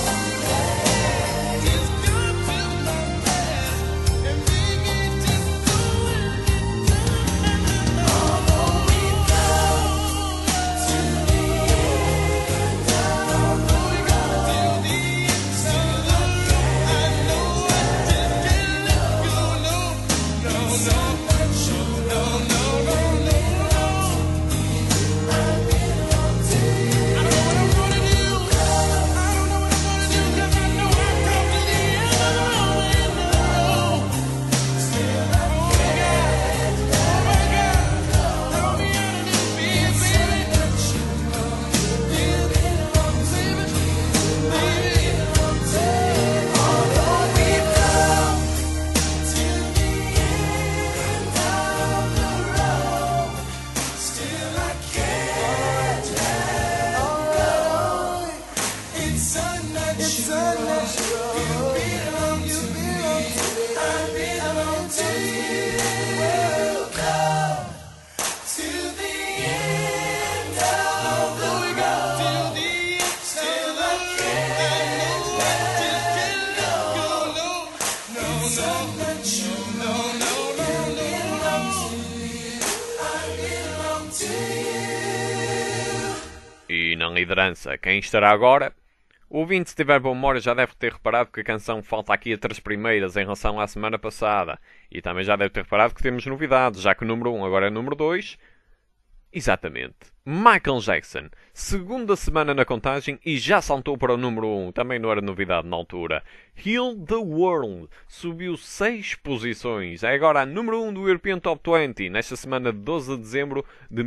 S1: E na liderança, quem estará agora? O ouvinte, se tiver boa memória, já deve ter reparado que a canção falta aqui a 3 primeiras em relação à semana passada. E também já deve ter reparado que temos novidades, já que o número 1 agora é o número 2. Exatamente. Michael Jackson. Segunda semana na contagem e já saltou para o número 1. Também não era novidade na altura. Heal the World. Subiu 6 posições. É agora a número 1 do European Top 20. Nesta semana de 12 de dezembro de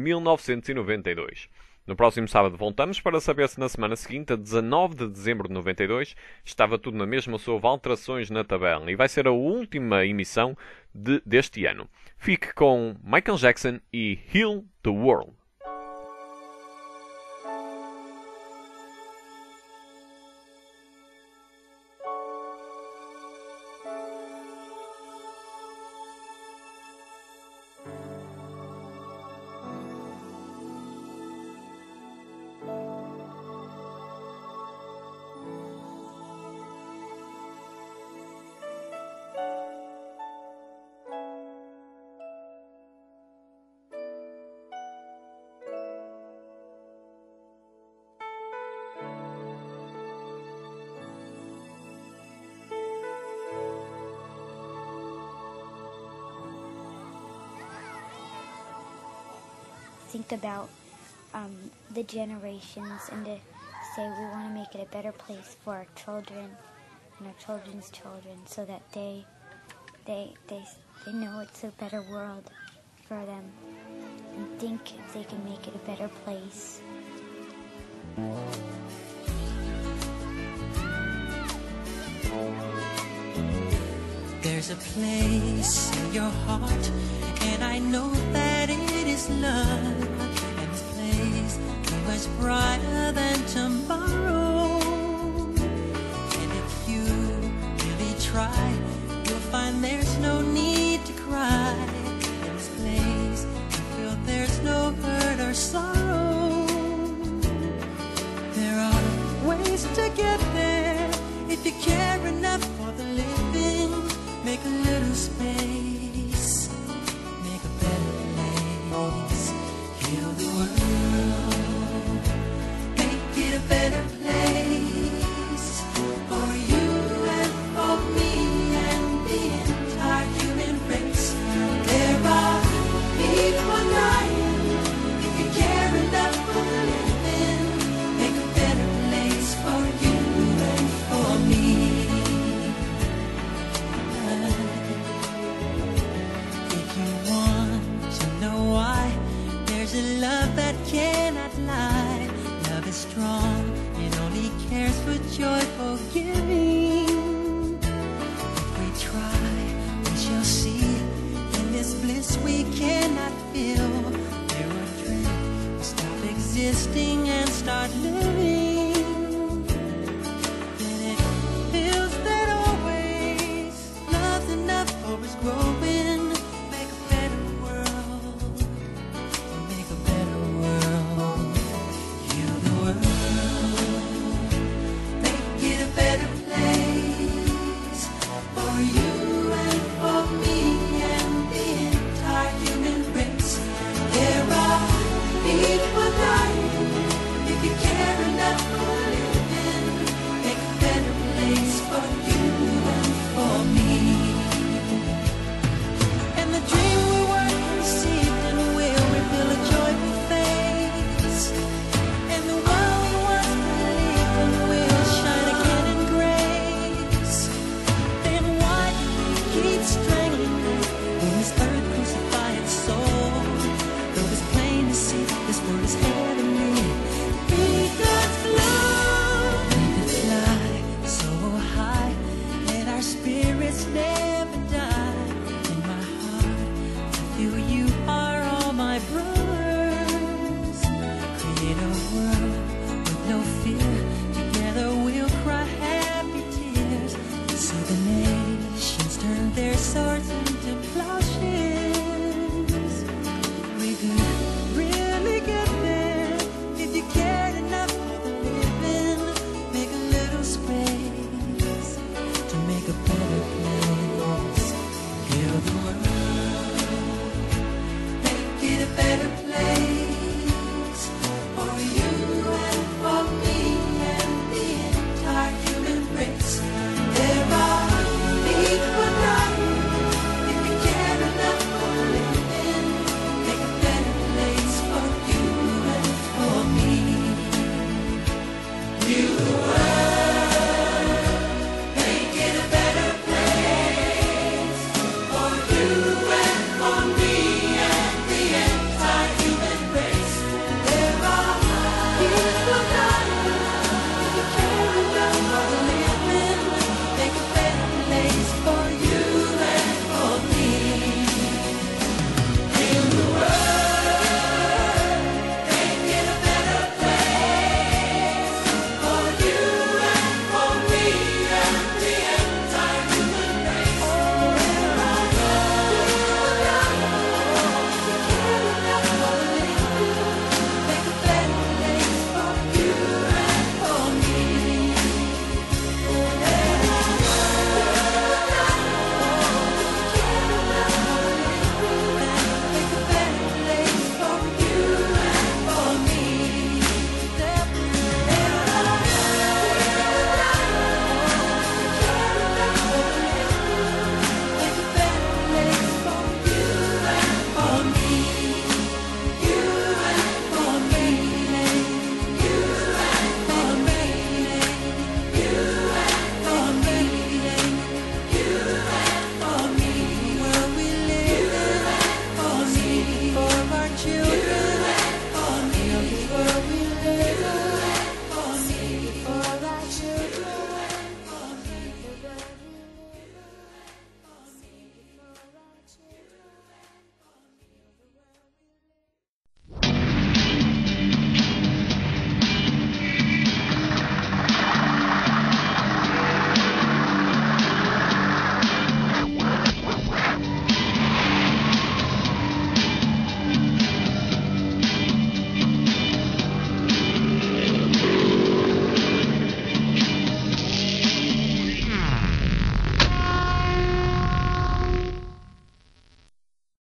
S1: 1992. No próximo sábado voltamos para saber se na semana seguinte, a 19 de dezembro de 92, estava tudo na mesma ou se houve alterações na tabela. E vai ser a última emissão deste ano. Fique com Michael Jackson e Heal the World.
S9: Think about the generations and to say we want to make it a better place for our children and our children's children, so that they know it's a better world for them, and think if they can make it a better place.
S5: There's a place in your heart, and I know that it is love. And this place is much brighter than tomorrow. And if you really try, you'll find there's no need to cry. In this place, you feel there's no hurt or sorrow. There are ways to get there if you care enough for the living. Make a little space, make a better place. Heal the world, make it a better place for you and for me and the entire human
S2: give me